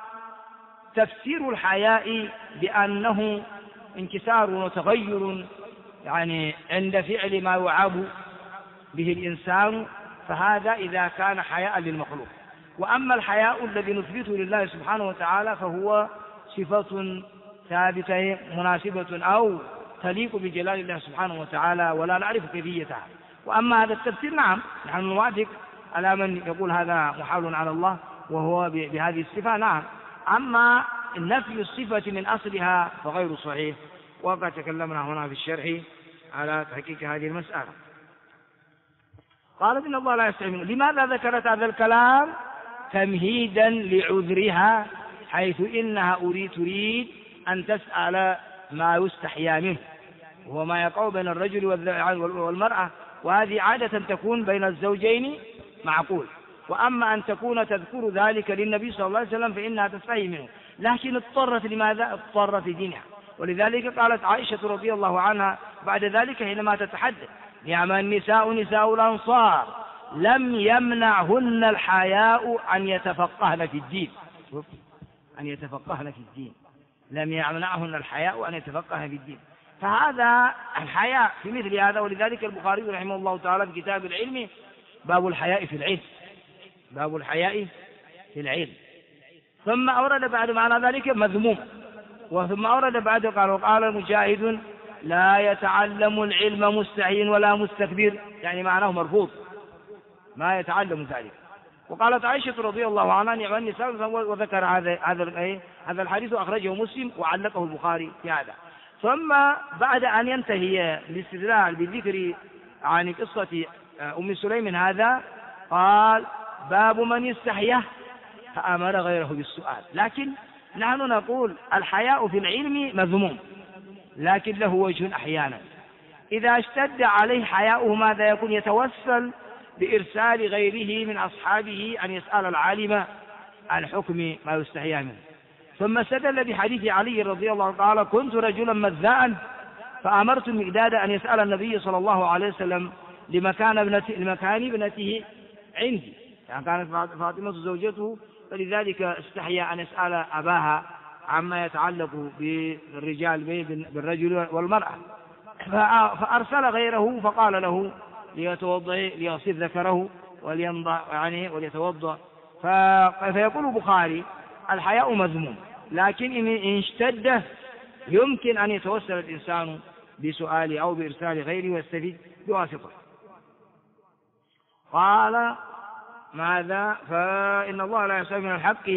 تفسير الحياء بأنه انكسار وتغير يعني عند فعل ما يعاب به الإنسان، فهذا إذا كان حياء للمخلوق. وأما الحياء الذي نثبته لله سبحانه وتعالى فهو صفة ثابتة مناسبة أو تليق بجلال الله سبحانه وتعالى، ولا نعرف كيفيتها. وأما هذا التفسير نعم نحن نوافق على من يقول هذا محال على الله وهو بهذه الصفة، نعم. أما نفي الصفة من أصلها فغير صحيح، وقد تكلمنا هنا في الشرح على تحقيق هذه المسألة. قالت: إن الله لا يستحي. لماذا ذكرت هذا الكلام؟ تمهيدا لعذرها، حيث إنها تريد أن تسأل ما يستحيا منه، وهو ما يقع بين الرجل والمرأة، وهذه عادة تكون بين الزوجين معقول. وأما أن تكون تذكر ذلك للنبي صلى الله عليه وسلم فإنها تستحي منه، لكن اضطرت لماذا؟ اضطرت دينها. ولذلك قالت عائشة رضي الله عنها بعد ذلك حينما تتحدث: نعم النساء نساء الأنصار لم يمنعهن الحياء أن يتفقهن في الدين. أن يتفقهن في الدين، لم يمنعهن الحياء أن يتفقهن في الدين. فهذا الحياء في مثل هذا. ولذلك البخاري رحمه الله تعالى في كتاب العلم باب الحياء في العلم، باب الحياء في العلم. ثم أورد بعد معنى ذلك مذموم، وثم أورد بعد قال مجاهد: لا يتعلم العلم مستحي ولا مستكبر، يعني معناه مرفوض، ما يتعلم ذلك. وقالت عائشة رضي الله عنها: نعم النساء، وذكر هذا الحديث أخرجه مسلم وعلقه البخاري في هذا. ثم بعد أن ينتهي الاستدلال بذكر عن قصة أم سليم هذا، قال: باب من استحيا فأمر غيره بالسؤال. لكن نحن نقول الحياء في العلم مذموم، لكن له وجه أحيانا إذا اشتد عليه حياؤه ماذا يكون؟ يتوسل بإرسال غيره من أصحابه أن يسأل العالم عن حكم ما يستحيا منه. ثم استدل بحديث علي رضي الله تعالى: كنت رجلا مذاء فأمرت المقداد أن يسأل النبي صلى الله عليه وسلم لمكان ابنته عندي، يعني كانت فاطمة زوجته، فلذلك استحيا أن يسأل أباها عما يتعلق بالرجال بالرجل والمرأة، فأرسل غيره فقال له ليتوضأ ليغسل ذكره ولينضع وليتوضأ. فيقول البخاري: الحياء مذموم، لكن إن اشتد يمكن أن يتوسل الإنسان بسؤال أو بإرسال غيره ويستفيد بواسطة. قال ماذا؟ فإن الله لا يستحي من الحق.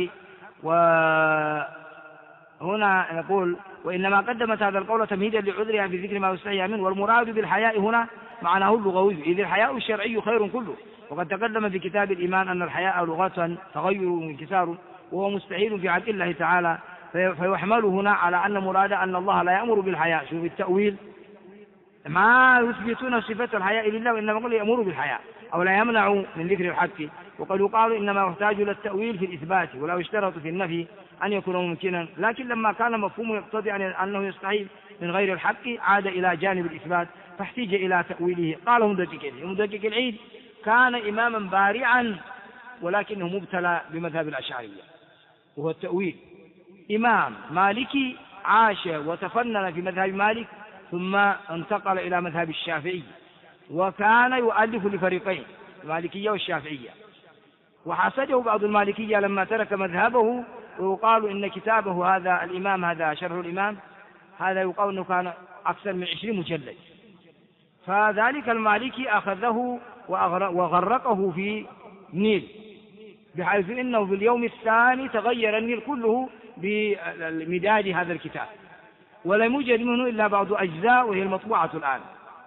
وهنا نقول: وإنما قدمت هذا القول تمهيدا لعذرها في ذكر ما يستحي منه. والمراد بالحياء هنا معناه اللغوي، إذ الحياء الشرعي خير كله، وقد تقدم في كتاب الإيمان أن الحياء لغة تغير وانكسار، وهو مستحيل في حق الله تعالى، فيحمل هنا على أن مراد أن الله لا يأمر بالحياء. شوف التأويل، ما يثبتون صفة الحياء لله، وإنما قال يأمر بالحياء أو لا يمنع من ذكر الحق. وقد يقال إنما يحتاج إلى التأويل في الإثبات، ولا يشترط في النفي أن يكون ممكنا، لكن لما كان مفهوم يقتضي أنه يستحيل من غير الحق عاد إلى جانب الإثبات فاحتاج إلى تأويله. قال مدقق العيد: كان إماما بارعا ولكنه مبتلى بمذهب الأشعرية، وهو التأويل. إمام مالكي عاش وتفنن في مذهب مالك، ثم انتقل إلى مذهب الشافعي، وكان يؤلف لفريقين، المالكية والشافعية، وحسده بعض المالكية لما ترك مذهبه، ويقال إن كتابه هذا الإمام، هذا شرح الإمام، هذا يقال أنه كان أكثر من 20 مجلد. فذلك المالكي أخذه وغرقه في النيل، بحيث إنه في اليوم الثاني تغير النيل كله بمداد هذا الكتاب، ولم يوجد منه إلا بعض أجزاء وهي المطبوعة الآن.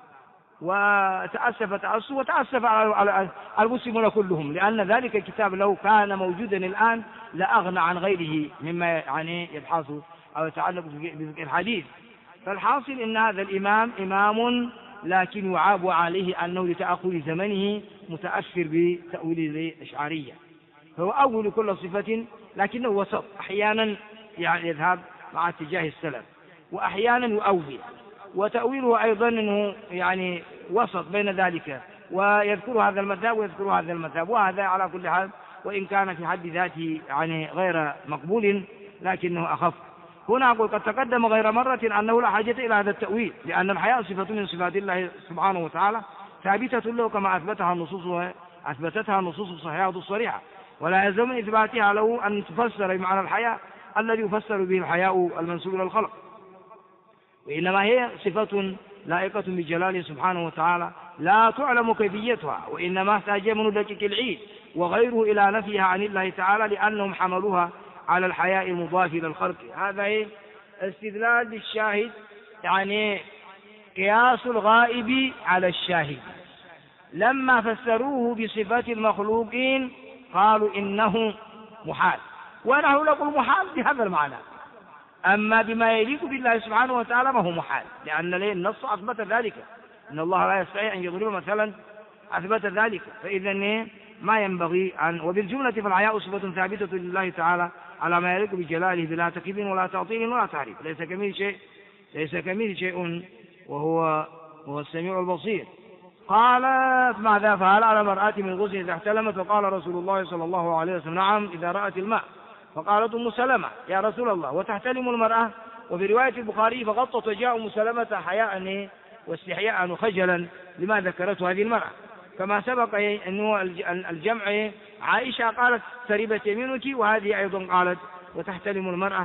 وتأسف على المسلمون كلهم، لأن ذلك الكتاب لو كان موجودا الآن لأغنى عن غيره مما يعني يبحث أو يتعلق بالحديث. فالحاصل إن هذا الإمام إمام، لكن يعاب عليه أنه لتأخر زمنه متأثر بتأويل الأشعرية، فهو أول كل صفة، لكنه وسط، أحيانا يعني يذهب مع اتجاه السلف، وأحيانا يؤول، وتأويله أيضا أنه يعني وسط بين ذلك، ويذكر هذا المذهب ويذكر هذا المذهب، وهذا على كل حال وإن كان في حد ذاته يعني غير مقبول لكنه أخف. هنا أقول: قد تقدم غير مرة أنه لا حاجة إلى هذا التأويل، لأن الحياء صفة من صفات الله سبحانه وتعالى ثابتة له كما أثبتتها النصوص الصحيحة الصريحة، ولا يلزم من إثباتها له أن تفسر بمعنى الحياء الذي يفسر به الحياء المنسوب إلى الخلق، وإنما هي صفة لائقة بجلاله سبحانه وتعالى لا تعلم كيفيتها، وإنما احتاج من دقيق العيد وغيره إلى نفيها عن الله تعالى، لأنهم حملوها على الحياء المضاف إلى الخلق. هذا استدلال بالشاهد، يعني قياس الغائب على الشاهد. لما فسروه بصفات المخلوقين قالوا إنه محال، ونحن نقول محال بهذا المعنى، أما بما يليق بالله سبحانه وتعالى ما هو محال، لأن النص أثبت ذلك، إن الله لا يستطيع أن يضرب مثلا، أثبت ذلك. فإذا ما ينبغي أن، وبالجملة فالحياء صفة ثابتة لله تعالى على ما يليق بجلاله بلا تكييف ولا تعطيل ولا تعريف، ليس كمثله شيء وهو السميع البصير. قال ماذا؟ فهل على المرأة من غسل إذا احتلمت؟ فقال رسول الله صلى الله عليه وسلم: نعم إذا رأت الماء. فقالت أم سلمة: يا رسول الله وتحتلم المرأة؟ وفي رواية البخاري: فغطت وجاء أم سلمة حياء واستحياء وخجلا لما ذكرته هذه المرأة، كما سبق أنه الجمع. عائشة قالت: تربت يمينك، وهذه أيضا قالت: وتحتلم المرأة.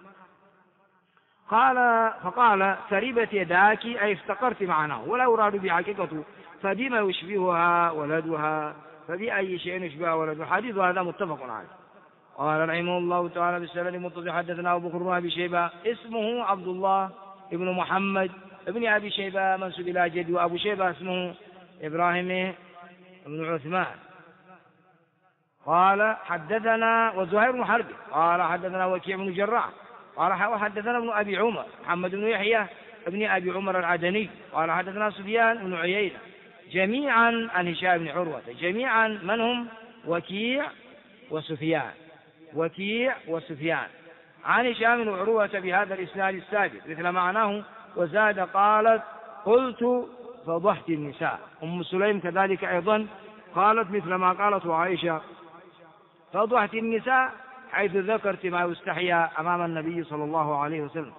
فقال: تربت يداك، أي افتقرت معناه، ولا يراد بحقيقته، فبما يشبهها ولدها، فبأي شيء يشبهها ولدها. الحديث هذا متفق عليه. قال رحمه الله تعالى بالسند المتصل: حدثنا أبو بكر بن أبي شيبة اسمه عبد الله ابن محمد ابن أبي شيبة منسوب إلى جد، وأبو شيبة اسمه إبراهيم بن عثمان. قال حدثنا وزهير بن حرب قال حدثنا وكيع بن جراح قال وحدثنا ابن أبي عمر محمد بن يحيى ابن أبي عمر العدني قال حدثنا سفيان بن عيينة جميعا عن هشام بن عروة جميعا من هم وكيع وسفيان عن هشام بن عروة بهذا الإسناد السابق مثل معناه وزاد قالت قلت فضحت النساء. أم سليم كذلك أيضا قالت مثل ما قالت عائشة فضحت النساء حيث ذكرت ما يستحيا أمام النبي صلى الله عليه وسلم.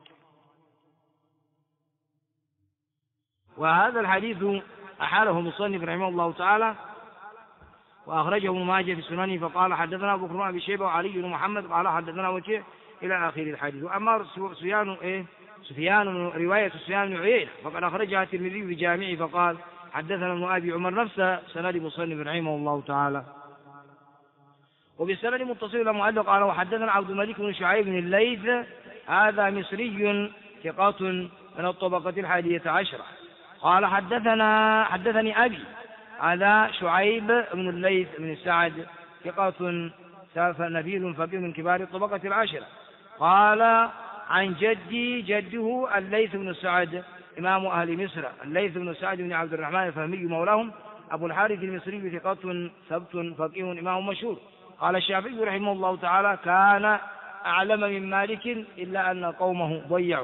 وهذا الحديث أحاله مصنف رحمه الله تعالى وأخرجه ابن ماجه في سننه فقال حدثنا أبو بكر بن أبي شيبة وعلي بن محمد قال حدثنا وكيع إلى آخر الحديث. وأما سفيان رواية سفيان بن عيينة فقد أخرجها الترمذي في جامعه فقال حدثنا ابن أبي عمر نفس سند مصنف رحمه الله تعالى. وبالسند متصل مؤلف قال وحدثنا عبد الملك بن شعيب بن الليث هذا مصري ثقة من الطبقة 11 قال حدثني أبي هذا شعيب بن الليث بن سعد ثقة نبيل فقيه من كبار الطبقة 10 قال عن جده الليث بن سعد إمام أهل مصر الليث بن سعد بن عبد الرحمن الفهمي مولاهم أبو الحارث المصري ثقة ثبت فقيه إمام مشهور. قال الشافعي رحمه الله تعالى كان أعلم من مالك إلا أن قومه ضيعوا.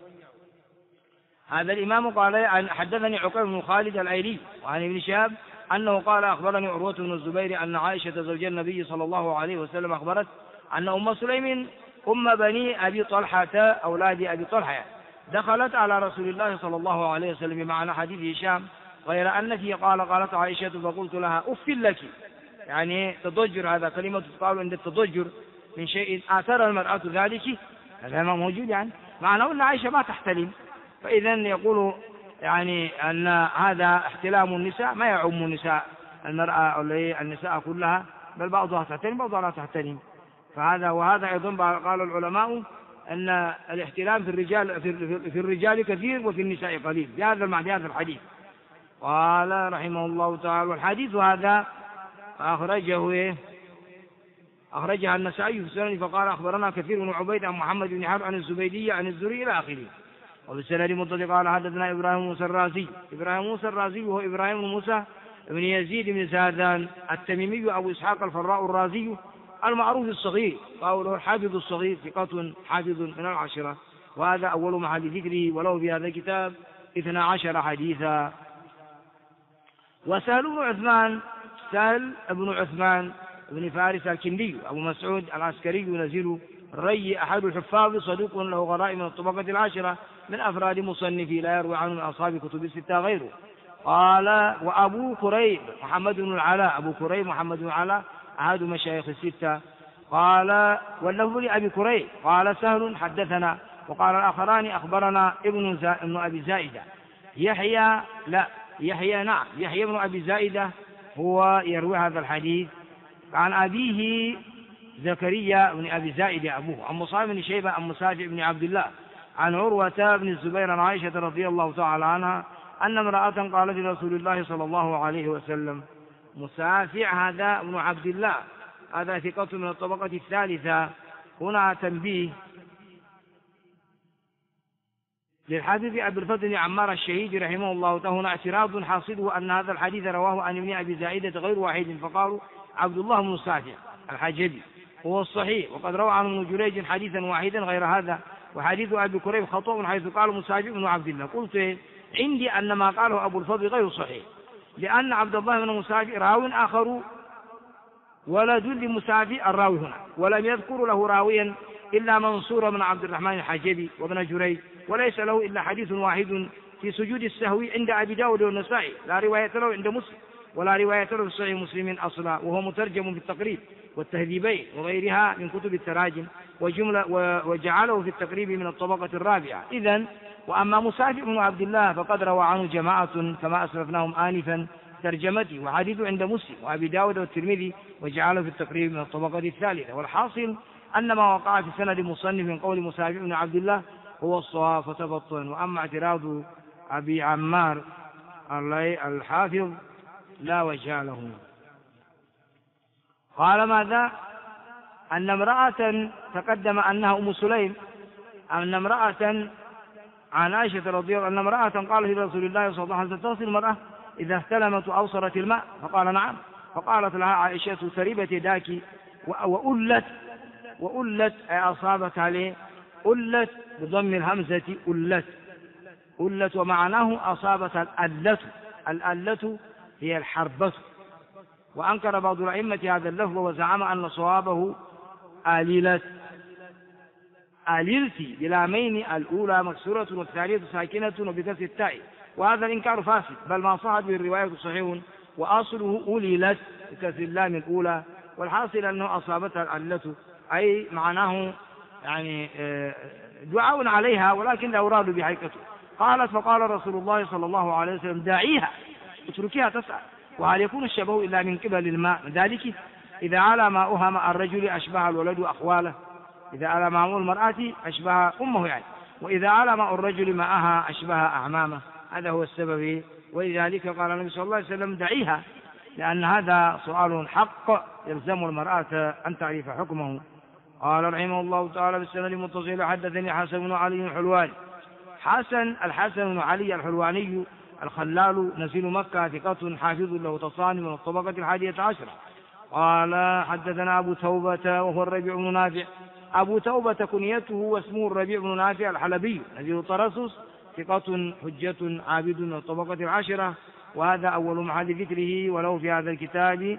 هذا الإمام قال حدثني عقيل بن خالد الأيلي وعن ابن شهاب أنه قال أخبرني عروة بن الزبير أن عائشة زوج النبي صلى الله عليه وسلم أخبرت أن أم سليم أم بني أبي طلحة أولاد أبي طلحة دخلت على رسول الله صلى الله عليه وسلم بمعنى حديث هشام غير أنك قالت عائشة فقلت لها أف لك يعني تضجر هذا كلمة تقال عند التضجر من شيء آثر المرأة ذلك هذا ما موجود يعني معناه أن عائشة ما تحتلم فإذا يقول يعني أن هذا احتلام النساء ما يعم النساء المرأة النساء كلها بل بعضها تحتلم بعضها لا تحتلم. وهذا أيضا قال العلماء أن الاحتلام في الرجال كثير وفي النساء قليل بهذا المعنى هذا الحديث. قال رحمه الله تعالى والحديث هذا أخرجها النسائي في سنن فقال أخبرنا كثير بن عبيد عن محمد بن حرب عن الزبيدية عن الزهري إلى آخره. وبالسند متصل قال حدثنا إبراهيم موسى الرازي وهو إبراهيم بن موسى بن يزيد بن زادان التميمي أبو إسحاق الفراء الرازي المعروف الصغير قوله الحافظ الصغير ثقة حافظ من 10 وهذا أول محل ذكره وله في هذا الكتاب 12 حديثا. وسهل بن عثمان بن فارس الكندي أبو مسعود العسكري نزيل الري أحد الحفاظ صدوق له غرائب من الطبقة 10 من أفراد مصنفي لا يروي عنه من أصحاب كتب الستة غيره. قال وأبو كريب محمد بن العلاء أحد مشايخ الستة. قال واللفظ لأبي كريب قال سهل حدثنا وقال الآخران أخبرنا ابن أبي زائدة يحيى بن أبي زائدة هو يروي هذا الحديث عن أبيه زكريا بن أبي زائدة أبوه عن مصعب بن شيبة عن مسافع بن عبد الله عن عروة بن الزبير عن عائشة رضي الله تعالى عنها أن امرأة قالت لرسول الله صلى الله عليه وسلم مسافع هذا ابن عبد الله هذا ثقة من الطبقة 3. هنا تنبيه للحافظ أبي الفضل عمار الشهيد رحمه الله تعالى هنا اعتراض حاصله أن هذا الحديث رواه عن ابن أبي زائدة غير واحد فقالوا عبد الله بن مسافع الحجبي هو الصحيح وقد روى عن ابن جريج حديثا واحدا غير هذا وحديث أبي كريب خطأ حيث قال مسافع بن عبد الله. قلت عندي أن ما قاله أبو الفضل غير صحيح لأن عبد الله بن مسافع راو آخر ولد لمسافع الراوي هنا ولم يذكر له راويا إلا منصور بن عبد الرحمن الحجبي وابن جريج وليس له إلا حديث واحد في سجود السهو عند أبي داود والنسائي لا رواية له عند مسلم ولا رواية له في صحيح مسلم أصلا وهو مترجم في التقريب والتهذيبين وغيرها من كتب التراجم وجعله في التقريب من الطبقة 4. إذن وأما مسافع بن عبد الله فقد روى عنه جماعة كما أسلفناهم آنفا ترجمته وحديثه عند مسلم وأبي داود والترمذي وجعله في التقريب من الطبقة 3. والحاصل أن ما وقع في سند مصنف من قول مسافع بن عبد الله هو الصواب فتبطل. وأما اعتراض أبي عمار الحافظ لا وجه له. قال ماذا؟ أن امرأة تقدم أنها أم سليم، أن امرأة عن عائشة رضي الله عنها أن امرأة قالت لرسول الله صلى الله عليه وسلم: تغسل المرأة إذا احتلمت وأبصرت الماء؟ فقال: نعم. فقالت لها عائشة: تربت يداك وألت أي أصابت عليه، ألت بضم الهمزة، ألت ومعناه أصابت الألة هي الحربة. وأنكر بعض الأئمة هذا اللفظ وزعم أن صوابه آللت بلامين، الأولى مكسورة والثانية ساكنة وبكسر التاء، وهذا الإنكار فاسد، بل ما صحت به الرواية صحيح، وأصله أللت بكسر اللام الأولى، والحاصل أنه أصابتها الألة، أي معناه يعني دعاء عليها، ولكن لا أراد بحقيقته. قالت: فقال رسول الله صلى الله عليه وسلم: داعيها، اتركيها تسعى. وهل يكون الشبه إلا من قبل الماء؟ ذلك إذا على ماؤها ماء الرجل أشبه الولد أخواله، إذا على ماء المرأة أشبه أمه يعني، وإذا على ماء الرجل ماءها أشبه أعمامه، هذا هو السبب. ولذلك قال النبي صلى الله عليه وسلم: دعيها، لأن هذا سؤال حق يلزم المرأة أن تعرف حكمه. قال رحمه الله تعالى: بالسند المتصل حدثني حسن بن علي الحلواني. الحسن بن علي الحلواني الخلال نزيل مكة، ثقة حافظ له تصاني من الطبقة 11. قال: حدثنا أبو توبة وهو الربيع بن نافع. أبو توبة كنيته واسمه الربيع بن نافع الحلبي نزيل طرسس، ثقة حجة عابد من الطبقة 10، وهذا أول محل ذكره، وله في هذا الكتاب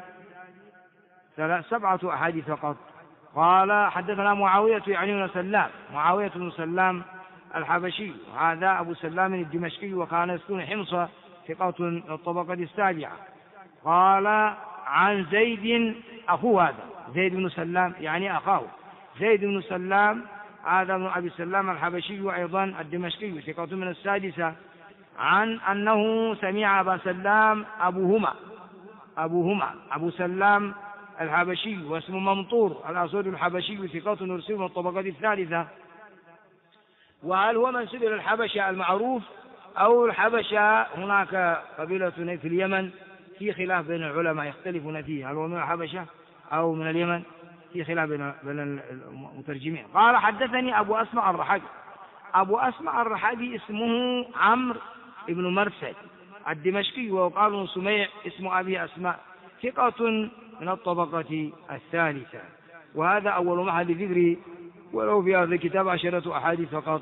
7 أحاديث فقط. قال: حدثنا معاوية يعني بن سلام، معاوية بن سلام الحبشي، هذا أبو سلام الدمشقي، وكان يسكن حمص، ثقة من الطبقة 7. قال: عن زيد، أخوه هذا زيد بن سلام يعني أخاه زيد بن سلام، هذا ابن أبي سلام الحبشي أيضا الدمشقي، ثقة من 6، عن أنه سمع أبا سلام أبوهما أبو سلام الحبشي واسمه ممطور الأسود الحبشي، ثقة يرسل من الطبقة 3. وهل هو منسوب إلى الحبشة المعروف أو الحبشة؟ هناك قبيلة في اليمن، في خلاف بين العلماء يختلفون فيه، هل هو من الحبشة أو من اليمن، في خلاف بين المترجمين. قال: حدثني أبو أسمع الرحبي. أبو أسمع الرحبي اسمه عمرو بن مرثد الدمشقي، وقال سميع اسم أبي أسماء، ثقة من الطبقة 3، وهذا أول محل ذكره، ولو في هذا الكتاب 10 أحاديث فقط.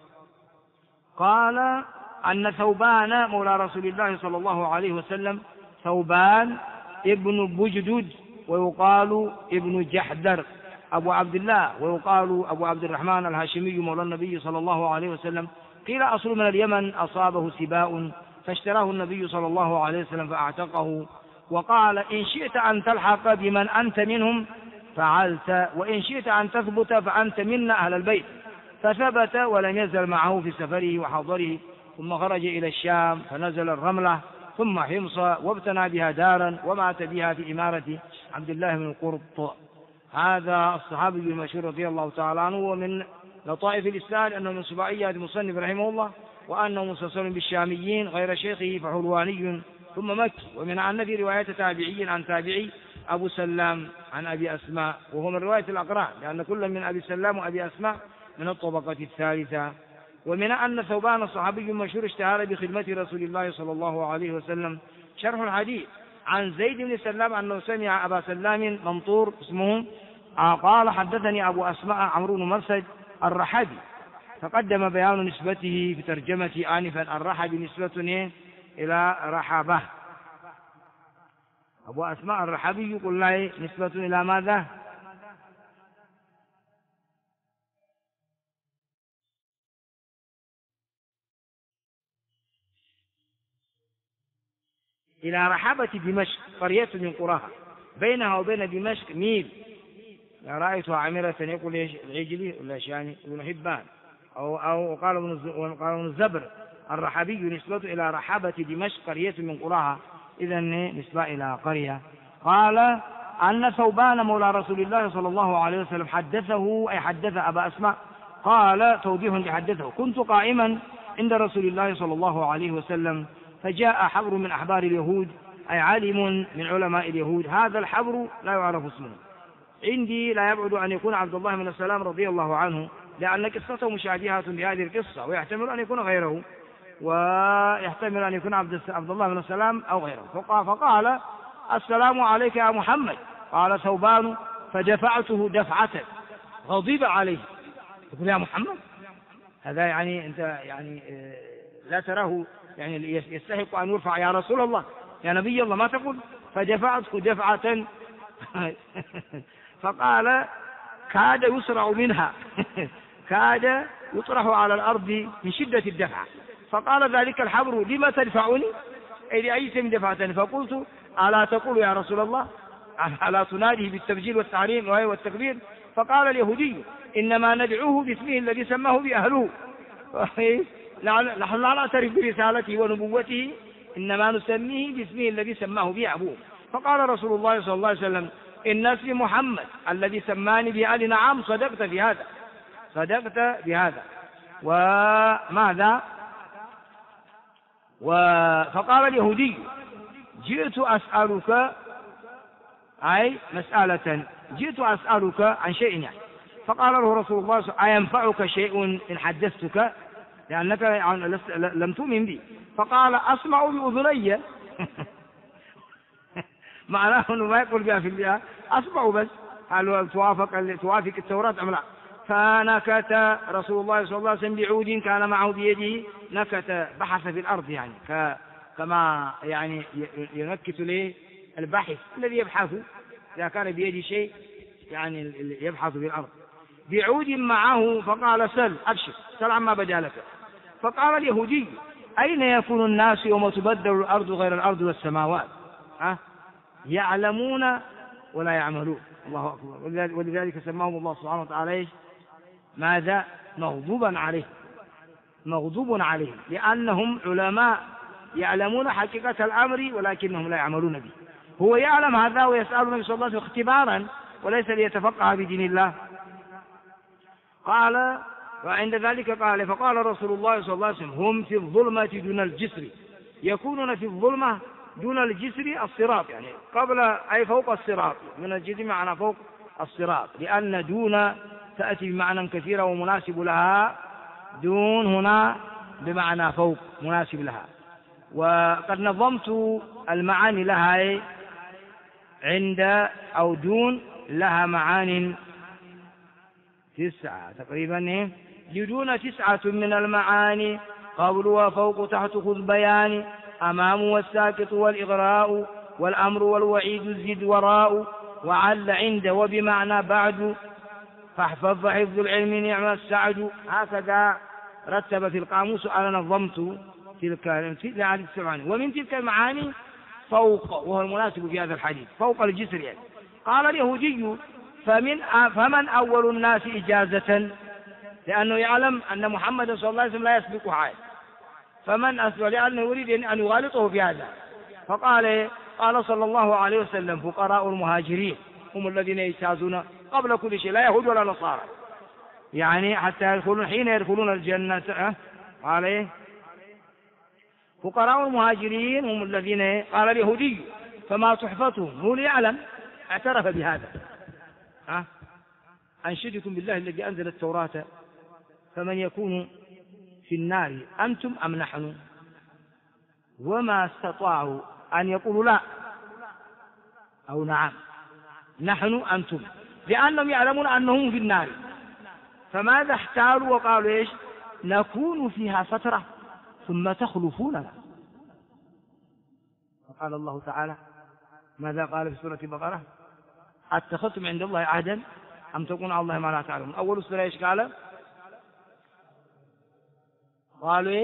قال: أن ثوبان مولى رسول الله صلى الله عليه وسلم، ثوبان ابن بجدد، ويقال ابن جحدر، أبو عبد الله، ويقال أبو عبد الرحمن الهاشمي مولى النبي صلى الله عليه وسلم، قيل أصل من اليمن، أصابه سباء فاشتراه النبي صلى الله عليه وسلم فأعتقه، وقال: إن شئت أن تلحق بمن أنت منهم فعلت، وإن شئت أن تثبت فأنت منا أهل البيت. فثبت ولم يزل معه في سفره وحضره، ثم خرج إلى الشام فنزل الرملة ثم حمص، وابتنى بها دارا ومات بها في إمارة عبد الله بن القرط. هذا الصحابي المشهور رضي الله تعالى عنه، ومن لطائف الإسلام أنه من سباعية المصنف رحمه الله، وأنه مستصل بالشاميين غير شيخه فحلواني ثم مكي. ومن أن في رواية تابعي عن تابعي أبو سلام عن أبي أسماء، وهو من رواية الأقران، لأن كل من أبي سلام وأبي أسماء من الطبقة 3. ومن أن ثوبان الصحابي المشهور اشتهر بخدمة رسول الله صلى الله عليه وسلم. شرح الحديث: عن زيد بن سلام أنه سمع أبا سلام ممطور اسمه قال: حدثني أبو أسماء عمرو بن مرثد الرحبي، تقدم بيان نسبته في ترجمة آنفا. الرحبي نسبة إلى رحبة، أبو أسماء الرحبي يقول له نسبة إلى ماذا؟ إلى رحبة دمشق، قرية من قراها، بينها وبين دمشق ميل. رأيتها عامرة يقول العجلي ولا شاني ابن حبان، أو قال ابن الزبر الرحبي نسبة إلى رحبة دمشق، قرية من قراها، إذن نسبة إلى قرية. قال: أن ثوبان مولى رسول الله صلى الله عليه وسلم حدثه، أي حدث أبا أسماء. قال توضيح لحدثه: كنت قائما عند رسول الله صلى الله عليه وسلم، فجاء حبر من أحبار اليهود أي عالم من علماء اليهود. هذا الحبر لا يعرف اسمه عندي، لا يبعد أن يكون عبد الله بن السلام رضي الله عنه، لأن قصته مشابهة لهذه القصة، ويحتمل أن يكون غيره، ويحتمل أن يكون عبد الله بن السلام أو غيره. فقال السلام عليك يا محمد. قال ثوبان فدفعته دفعة، غضب عليه، يقول يا محمد، هذا يعني أنت يعني لا تراه يعني يستحق أن يرفع يا رسول الله يا نبي الله، ما تقول فدفعته دفعة فقال كاد يسرع منها كاد يطرح على الأرض من شدة الدفع. فقال ذلك الحبر لما تدفعني، أي لأي شيء دفعتني؟ فقلت ألا تقول يا رسول الله، ألا تناديه بالتبجيل والتعليم والتكبير؟ فقال اليهودي إنما ندعوه باسمه الذي سماه بأهله، نحن لا نعترف برسالته ونبوته، إنما نسميه باسمه الذي سماه به أبوه. فقال رسول الله صلى الله عليه وسلم إن اسم محمد الذي سماني به، قال نعم صدقت بهذا، صدقت بهذا. وماذا؟ فقال اليهودي جئت أسألك، أي مسألة، جئت أسألك عن شيء يعني. فقال له رسول الله صلى الله عليه وسلم أينفعك شيء إن حدثتك، لأنك لم تؤمن بي؟ فقال أسمع بأذني معناه أنه ما يقول بها في البيئة، أسمع بس، هل توافق التوراة أم لا؟ فنكت رسول الله صلى الله عليه وسلم بعود كان معه بيده، نكت بحث في الأرض يعني كما يعني ينكت له الباحث الذي يبحث إذا كان بيده شيء يعني يبحث في الأرض بعود معه. فقال سل أبشر، سل عما بدا لك. فقال اليهودي أين يكون الناس يوم تبدل الأرض غير الأرض والسماوات؟ يعلمون ولا يعملون. الله أكبر. ولذلك سماهم الله سبحانه وتعالى ماذا؟ مغضوبا عليه، مغضوب عليه، لأنهم علماء يعلمون حقيقة الأمر ولكنهم لا يعملون به. هو يعلم هذا ويسأل النبي صلى الله عليه وسلم اختبارا وليس ليتفقه بدين الله. قال وعند ذلك قال فقال رسول الله صلى الله عليه وسلم هم في الظلمة دون الجسر، يكونون في الظلمة دون الجسر الصراط، يعني قبل أي فوق الصراط، من الجسر معنى فوق الصراط، لأن دون تأتي بمعنى كثيرا ومناسب لها، دون هنا بمعنى فوق مناسب لها. وقد نظمت المعاني لها عند أو دون لها معان 9 تقريبا، دون 9 من المعاني، قبل وفوق تحت خذ بيان، أمام والساكت والإغراء، والأمر والوعيد الزد وراء، وعل عند وبمعنى بعد، فاحفظ حفظ العلم نعم السعد. هكذا رتب في القاموس. أنا نظمت تلك المعاني، ومن تلك المعاني فوق، وهو المناسب في هذا الحديث، فوق الجسر يعني. قال اليهودي فمن أول الناس إجازة، لأنه يعلم أن محمد صلى الله عليه وسلم لا يسبق حال، فمن أسبق، لأنه يريد أن يغالطه في هذا. قال صلى الله عليه وسلم فقراء المهاجرين هم الذين يجتازون قبل كل شيء، لا يهود ولا نصارى، يعني حتى يدخلون حين يدخلون الجنة. قال فقراء المهاجرين هم الذين، قال اليهودي فما تحفتهم، هو يعلم اعترف بهذا. أنشدكم بالله الذي أنزل التوراة فمن يكون في النار أنتم أم نحن؟ وما استطاعوا أن يقولوا لا أو نعم، نحن أنتم، لأنهم يعلمون أنهم في النار. فماذا احتالوا وقالوا نكون فيها فترة ثم تخلفوننا. وقال الله تعالى ماذا قال في سورة البقرة؟ اتخذتم عند الله عهدا أم تقولون على الله ما لا تعلمون. أول سورة قال؟ قالوا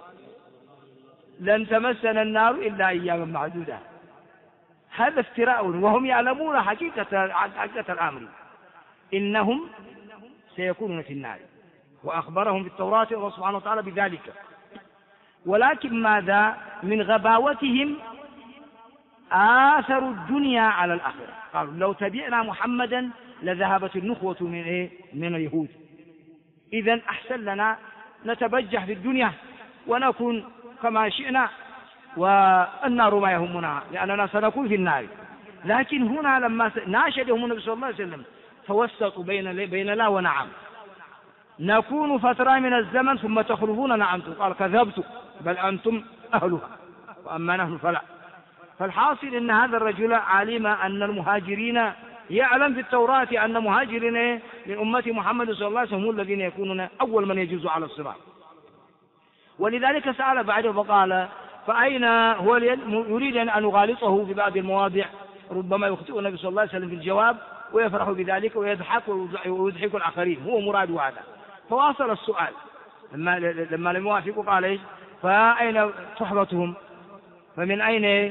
لن تمسنا النار إلا أياما معدودة. هذا افتراء، وهم يعلمون حقيقة الأمر، إنهم سيكونون في النار، وأخبرهم في التوراة الله سبحانه وتعالى بذلك. ولكن ماذا؟ من غباوتهم آثروا الدنيا على الآخرة. قالوا لو تبعنا محمدا لذهبت النخوة من اليهود، إذن أحسن لنا نتبجح في الدنيا ونكون كما شئنا والنار ما يهمنا لأننا سنكون في النار. لكن هنا لما ناشدهم النبي صلى الله عليه وسلم توسطوا بين لا ونعم، نكون فترة من الزمن ثم تخرجوننا أنتم، قال كذبتم بل أنتم أهلها وأما نحن فلا. فالحاصل أن هذا الرجل علم أن المهاجرين، يعلم في التوراة أن مهاجرين من أمة محمد صلى الله عليه وسلم هم الذين يكونون أول من يجوز على الصراط. ولذلك سأل بعده فقال فأين هو يريد أن يغالطه في بعض المواضع، ربما يخطئ النبي صلى الله عليه وسلم في الجواب ويفرح بذلك ويضحك ويضحك الآخرين، هو مراد هذا. فواصل السؤال لما لم يوافقوا قال إيش؟ فأين صحبتهم؟ فمن أين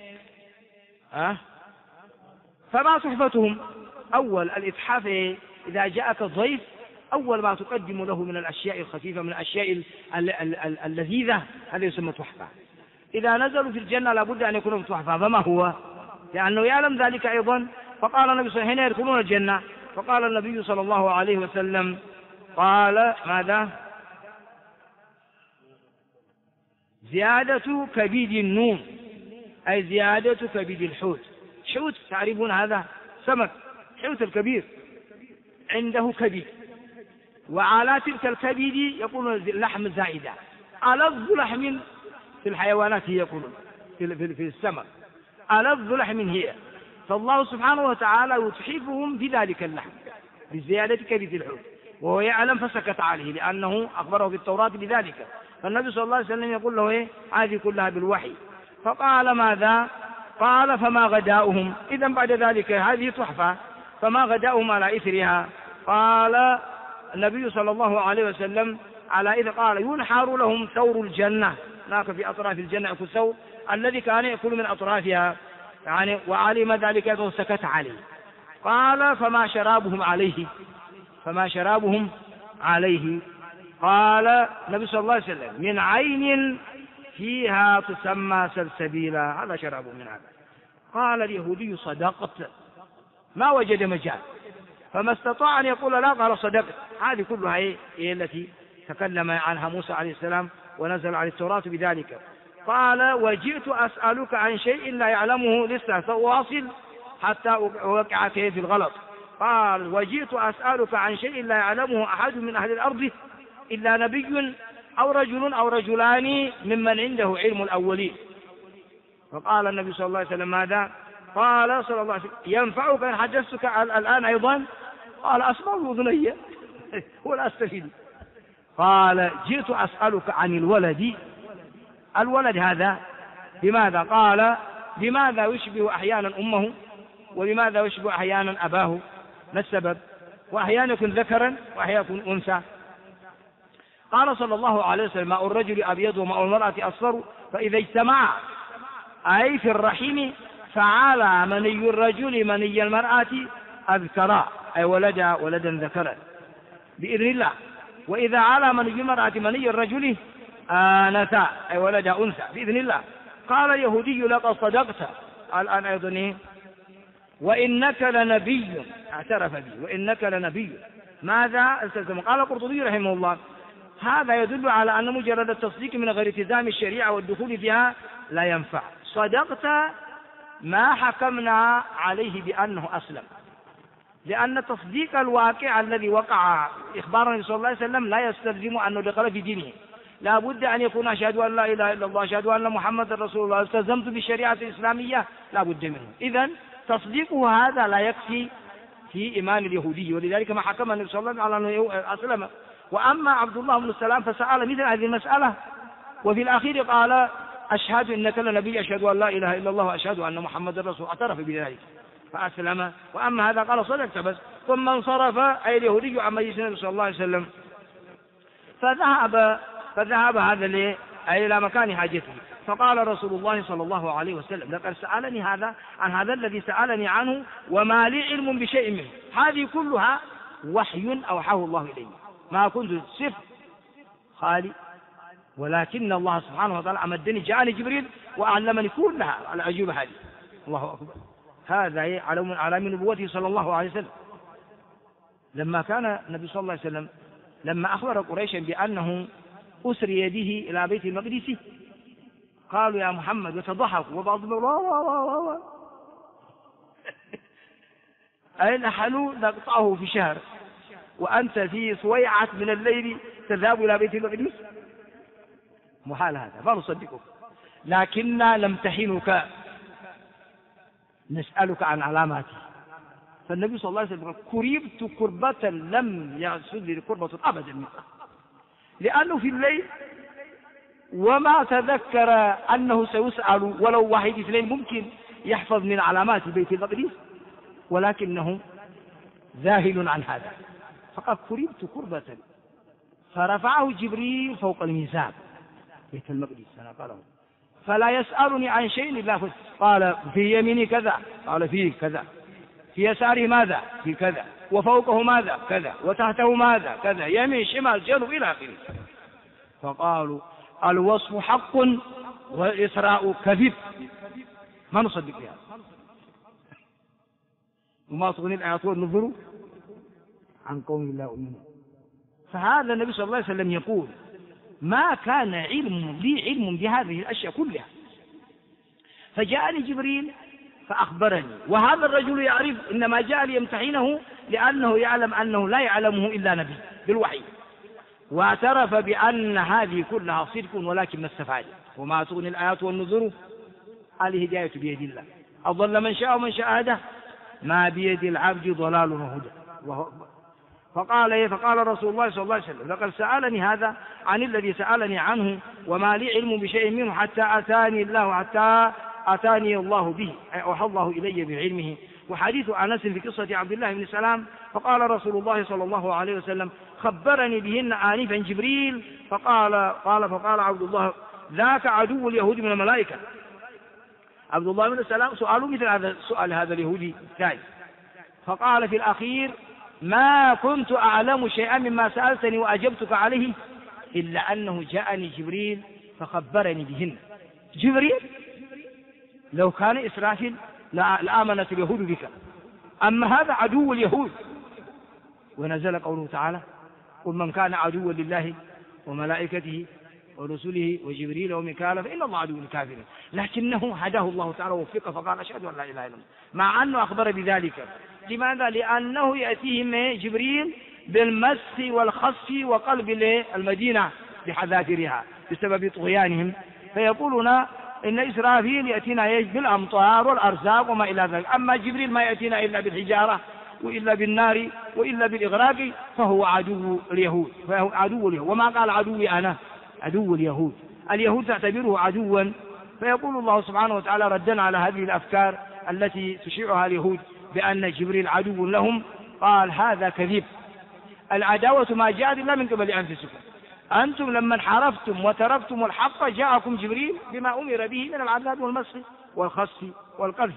فما صحبتهم؟ أول الإتحاف إذا جاءك الضيف أول ما تقدم له من الأشياء الخفيفة، من الأشياء اللذيذة، هذا يسمى تحفة. إذا نزلوا في الجنة لابد أن يكونوا تحفة، فما هو؟ لأنه يعلم ذلك أيضا. فقال النبي صلى الله عليه وسلم حين يدخلون الجنة، فقال النبي صلى الله عليه وسلم قال ماذا؟ زيادة كبد النون، أي زيادة كبد الحوت. حوت تعرفون هذا سمك، حوت الكبير عنده كبد، وعلى تلك الكبد يقولون اللحم زائدة، ألذ لحم في الحيوانات هي يقولون في السمك، ألذ لحم هي. فالله سبحانه وتعالى يتحفهم بذلك اللحم بزيادة كبد الحوت، وهو يعلم فسكت عليه لأنه أخبره في التوراة بذلك. فالنبي صلى الله عليه وسلم يقول له هذه كلها بالوحي. فقال ماذا؟ قال فما غداؤهم؟ إذن بعد ذلك هذه تحفة، فما غداؤهم على إثرها؟ قال النبي صلى الله عليه وسلم على إذا قال ينحر لهم ثور الجنة، هناك في أطراف الجنة يأكل ثور الذي كان يأكل من أطرافها، يعني وعلم ذلك وسكت عليه. قال فما شرابهم عليه؟ فما شرابهم عليه؟ قال النبي صلى الله عليه وسلم من عين فيها تسمى سلسبيلا، هذا شراب من هذا. قال اليهودي صدقت، ما وجد مجال، فما استطاع أن يقول لا، قال صدقت. هذه كلها هي التي تكلم عنها موسى عليه السلام ونزل على التوراة بذلك. قال وجئت أسألك عن شيء لا يعلمه، لسه فواصل حتى وقع في الغلط. قال وجئت أسألك عن شيء لا يعلمه أحد من أهل الأرض إلا نبي أو رجل أو رجلان ممن عنده علم الأولين. فقال النبي صلى الله عليه وسلم ماذا؟ قال صلى الله عليه وسلم ينفعك إن حدثتك الآن أيضا؟ قال أسمع أذني ولا أستفيد. قال جئت أسألك عن الولد. الولد هذا بماذا؟ قال بماذا يشبه أحيانا أمه وبماذا يشبه أحيانا أباه؟ ما السبب؟ وأحيانا يكون ذكرا وأحيانا يكون أنثى. قال صلى الله عليه وسلم ماء الرجل أبيض وماء المرأة أصفر، فإذا اجتمع أي في الرحم فعلى مني الرجل مني المرأة أذكرا، أي ولدا ذكرا بإذن الله، وإذا على مني المرأة مني الرجل آنثى، أي ولد أنثى بإذن الله. قال اليهودي لقد صدقت. الآن أيضا وإنك لنبي، اعترف به وإنك لنبي. ماذا استلزم؟ قال القرطبي رحمه الله هذا يدل على أن مجرد التصديق من غير التزام الشريعة والدخول فيها لا ينفع. صدقت ما حكمنا عليه بأنه أسلم، لأن تصديق الواقع الذي وقع إخبار النبي صلى الله عليه وسلم لا يستلزم أنه دخل في دينه. لا بد أن يكون أشهد أن لا إله إلا الله، أشهد أن محمد رسول الله، التزمت بالشريعة الإسلامية، لا بد منه. إذن تصديقه هذا لا يكفي في إيمان اليهودي، ولذلك ما حكم النبي صلى الله عليه وسلم على أنه أسلم. وأما عبد الله بن السلام فسأل مثل هذه المسألة، وفي الأخير قال أشهد إنك لنبي، أشهد أن لا إله إلا الله وأشهد أن محمد رسول، اعترف بذلك فأسلم. وأما هذا قال صدقت بس. ثم انصرف أي اليهودي عن مجلس النبي صلى الله عليه وسلم، فذهب هذا أي إلى مكان حاجته. فقال رسول الله صلى الله عليه وسلم لقد سألني هذا عن هذا الذي سألني عنه وما لي علم بشيء منه. هذه كلها وحي أوحاه الله إليه، ما كنت صفر خالي، ولكن الله سبحانه وتعالى أمدني، جاءني جبريل وأعلمني كلها العجوبة هذه. الله أكبر. هذا علم من أعلام نبوته صلى الله عليه وسلم. لما كان النبي صلى الله عليه وسلم لما أخبر قريشا بأنه أسري به إلى بيت المقدس، قالوا يا محمد وتضحكوا وبعضهم أي نحن نقطعه في شهر وأنت في سويعة من الليل تذهب إلى بيت المقدس؟ محال هذا، ما نصدقك، لكننا نمتحنك نسألك عن علاماته. فالنبي صلى الله عليه وسلم كربت كربة لم يسد لي كربة أبدا مثلها، لأنه في الليل وما تذكر أنه سيسأل ولو واحد اثنين ممكن يحفظ من علامات بيت المقدس، ولكنه ذاهل عن هذا، فقد كربت كربة. فرفعه جبريل فوق الميزان بيت المقدس قاله، فلا يسألني عن شيء إلا قال في يميني كذا، قال فيه كذا، في يساره ماذا، في كذا، وفوقه ماذا، كذا، وتحته ماذا، كذا، يمين شمال جنوب إلى آخره. فقالوا الوصف حق والإسراء كذب، ما نصدق بها، وما تغني الآيات والنذر عن قوم لا يؤمنون. فهذا النبي صلى الله عليه وسلم يقول ما كان لي علم بهذه الأشياء كلها، فجاءني جبريل فأخبرني، وهذا الرجل يعرف إنما جاء ليمتحنه لأنه يعلم أنه لا يعلمه إلا نبي بالوحي، واعترف بأن هذه كلها صدق ولكن ما استفاد. وما تغني الآيات والنذر، الهداية بيد الله، أضل من شاء ومن شاء هداه، ما بيد العبد ضلال وهدى. فقال رسول الله صلى الله عليه وسلم لقد سألني هذا عن الذي سألني عنه وما لي علم بشيء منه حتى أتاني الله به، أي أوحى الله إلي بعلمه. وحديث أنس في قصة عبد الله بن سلام، فقال رسول الله صلى الله عليه وسلم خبرني بهن آنفا جبريل، فقال عبد الله ذاك عدو اليهود من الملائكة. عبد الله بن سلام سؤاله مثل هذا السؤال هذا اليهودي الثاني، فقال في الأخير ما كنت أعلم شيئا مما سألتني وأجبتك عليه إلا أنه جاءني جبريل فخبرني بهن. جبريل لو كان إسرافيل لآمنت اليهود بك، أما هذا عدو اليهود. ونزل قوله تعالى قل من كان عدوا لله وملائكته ورسله وجبريل وميكال فإن الله عدو للكافرين، لكنه هداه الله تعالى ووفقه فقال أشهد أن لا إله إلا الله، مع أنه أخبر بذلك. لماذا؟ لأنه يأتيهم جبريل بالمس والخصف وقلب المدينة بحذافيرها بسبب طغيانهم، فيقولون إن إسرافيل يأتينا بالأمطار والأرزاق وما إلى ذلك، أما جبريل ما يأتينا إلا بالحجارة وإلا بالنار وإلا بالإغراق، فهو عدو اليهود. وما قال عدوي أنا، عدو اليهود. اليهود تعتبره عدوا، فيقول الله سبحانه وتعالى ردا على هذه الأفكار التي تشيعها اليهود بأن جبريل عدو لهم، قال هذا كذب، العداوة ما جاءت إلا من قبل أنفسكم، أنتم لما انحرفتم وتركتم الحق جاءكم جبريل بما أمر به من العذاب والمسخ والخسف والقذف.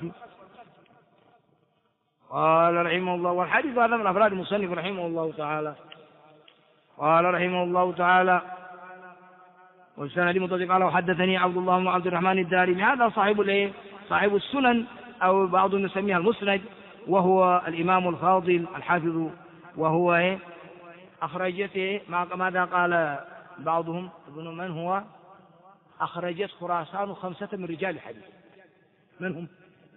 قال رحمه الله، والحديث هذا من أفراد المصنف رحمه الله تعالى. قال رحمه الله تعالى والسند متصل قال وحدثني عبد الله بن عبد الرحمن الدارمي، هذا صاحب السنن أو بعضهم يسميها المسند، وهو الإمام الفاضل الحافظ، وهو أخرجته ماذا قال بعضهم من هو أخرجت خراسان 5 من رجال الحديث. من هم؟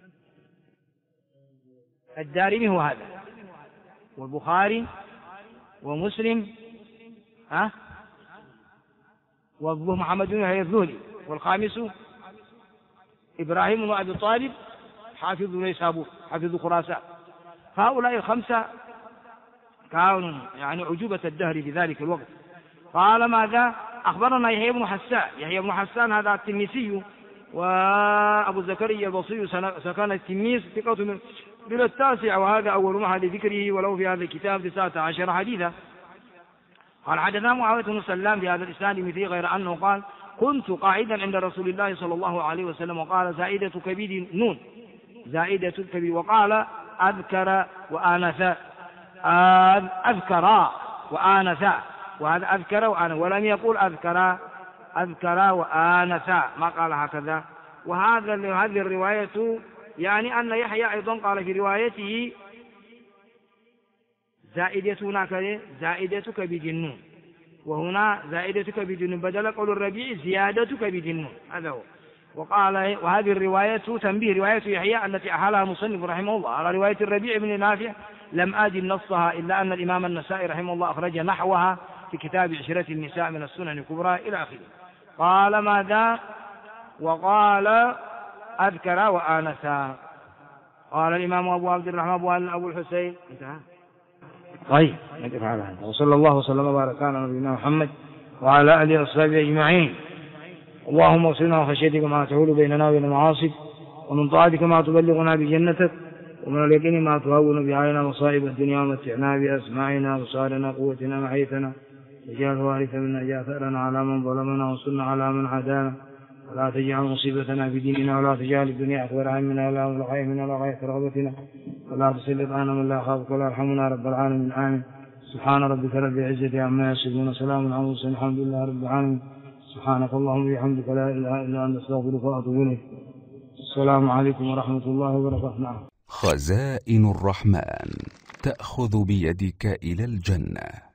الدارمي هو هذا، والبخاري ومسلم وابو محمد بن الذهلي، والخامس إبراهيم بن أبي طالب حافظ نيسابور حافظ خراسان. هؤلاء 5 كانوا يعني عجوبة الدهر في ذلك الوقت. قال ماذا؟ أخبرنا يحيى بن حسان هذا التلميذي، وأبو زكريا البصري سكن التلميذ ثقة من 9، وهذا أول معهد ذكره ولو في هذا الكتاب 19 حديثا. قال حدثنا معاوية بن سلام في هذا الإسناد مثله، غير أنه قال كنت قاعدا عند رسول الله صلى الله عليه وسلم وقال زائدة كبيد نون زائدة كبيد، وقال أذكر وآنث أذكر وآنث، وهذا أذكر وآنث، ولم يقول أذكر وآنث، ما قال هكذا. هذه الرواية يعني أن يحيى أيضا قال في روايته زائدتك بدنون، وهنا زائدتك بدنون بدل قول الربيع زيادتك بدنون، هذا هو. وقال وهذه الرواية تنبيه رواية يحيى التي أحالها المصنف رحمه الله على رواية الربيع بن نافع لم أجد نصها إلا أن الإمام النسائي رحمه الله أخرج نحوها في كتاب عشرة النساء من السنن الكبرى إلى آخره. قال ماذا؟ وقال أذكر وآنسا. قال الإمام أبو عبد الرحمن أبو الحسين انتهى. طيب نقف على هذا، وصلى الله وسلم وبارك على نبينا محمد وعلى آله وصحبه أجمعين. اللهم اغفرنا وخشيتك ما تحول بيننا وبين معاصيك، ومن طاعتك ما تبلغنا بجنتك، ومن اليقين ما تهون به علينا مصائب الدنيا، ومتعنا بأسماعنا وأبصارنا قوتنا ما أحييتنا، واجعل الوارث منا، اجعل ثأرنا على من ظلمنا، وانصرنا على من عادانا، ولا تجعل مصيبتنا في ديننا، ولا تجعل الدنيا أكبر همنا ولا مبلغ علمنا ولا غاية رغبتنا، ولا تسلط علينا من لا يخافك ولا يرحمنا رب العالمين. آمين. سبحان ربك رب العزة عما يصفون، وسلام على المرسلين، الحمد لله رب العالمين. سبحانك اللهم وبحمدك لا إله إلا أنت أستغفرك وأتوب إليك. السلام عليكم ورحمة الله وبركاته. خزائن الرحمن تأخذ بيدك إلى الجنة.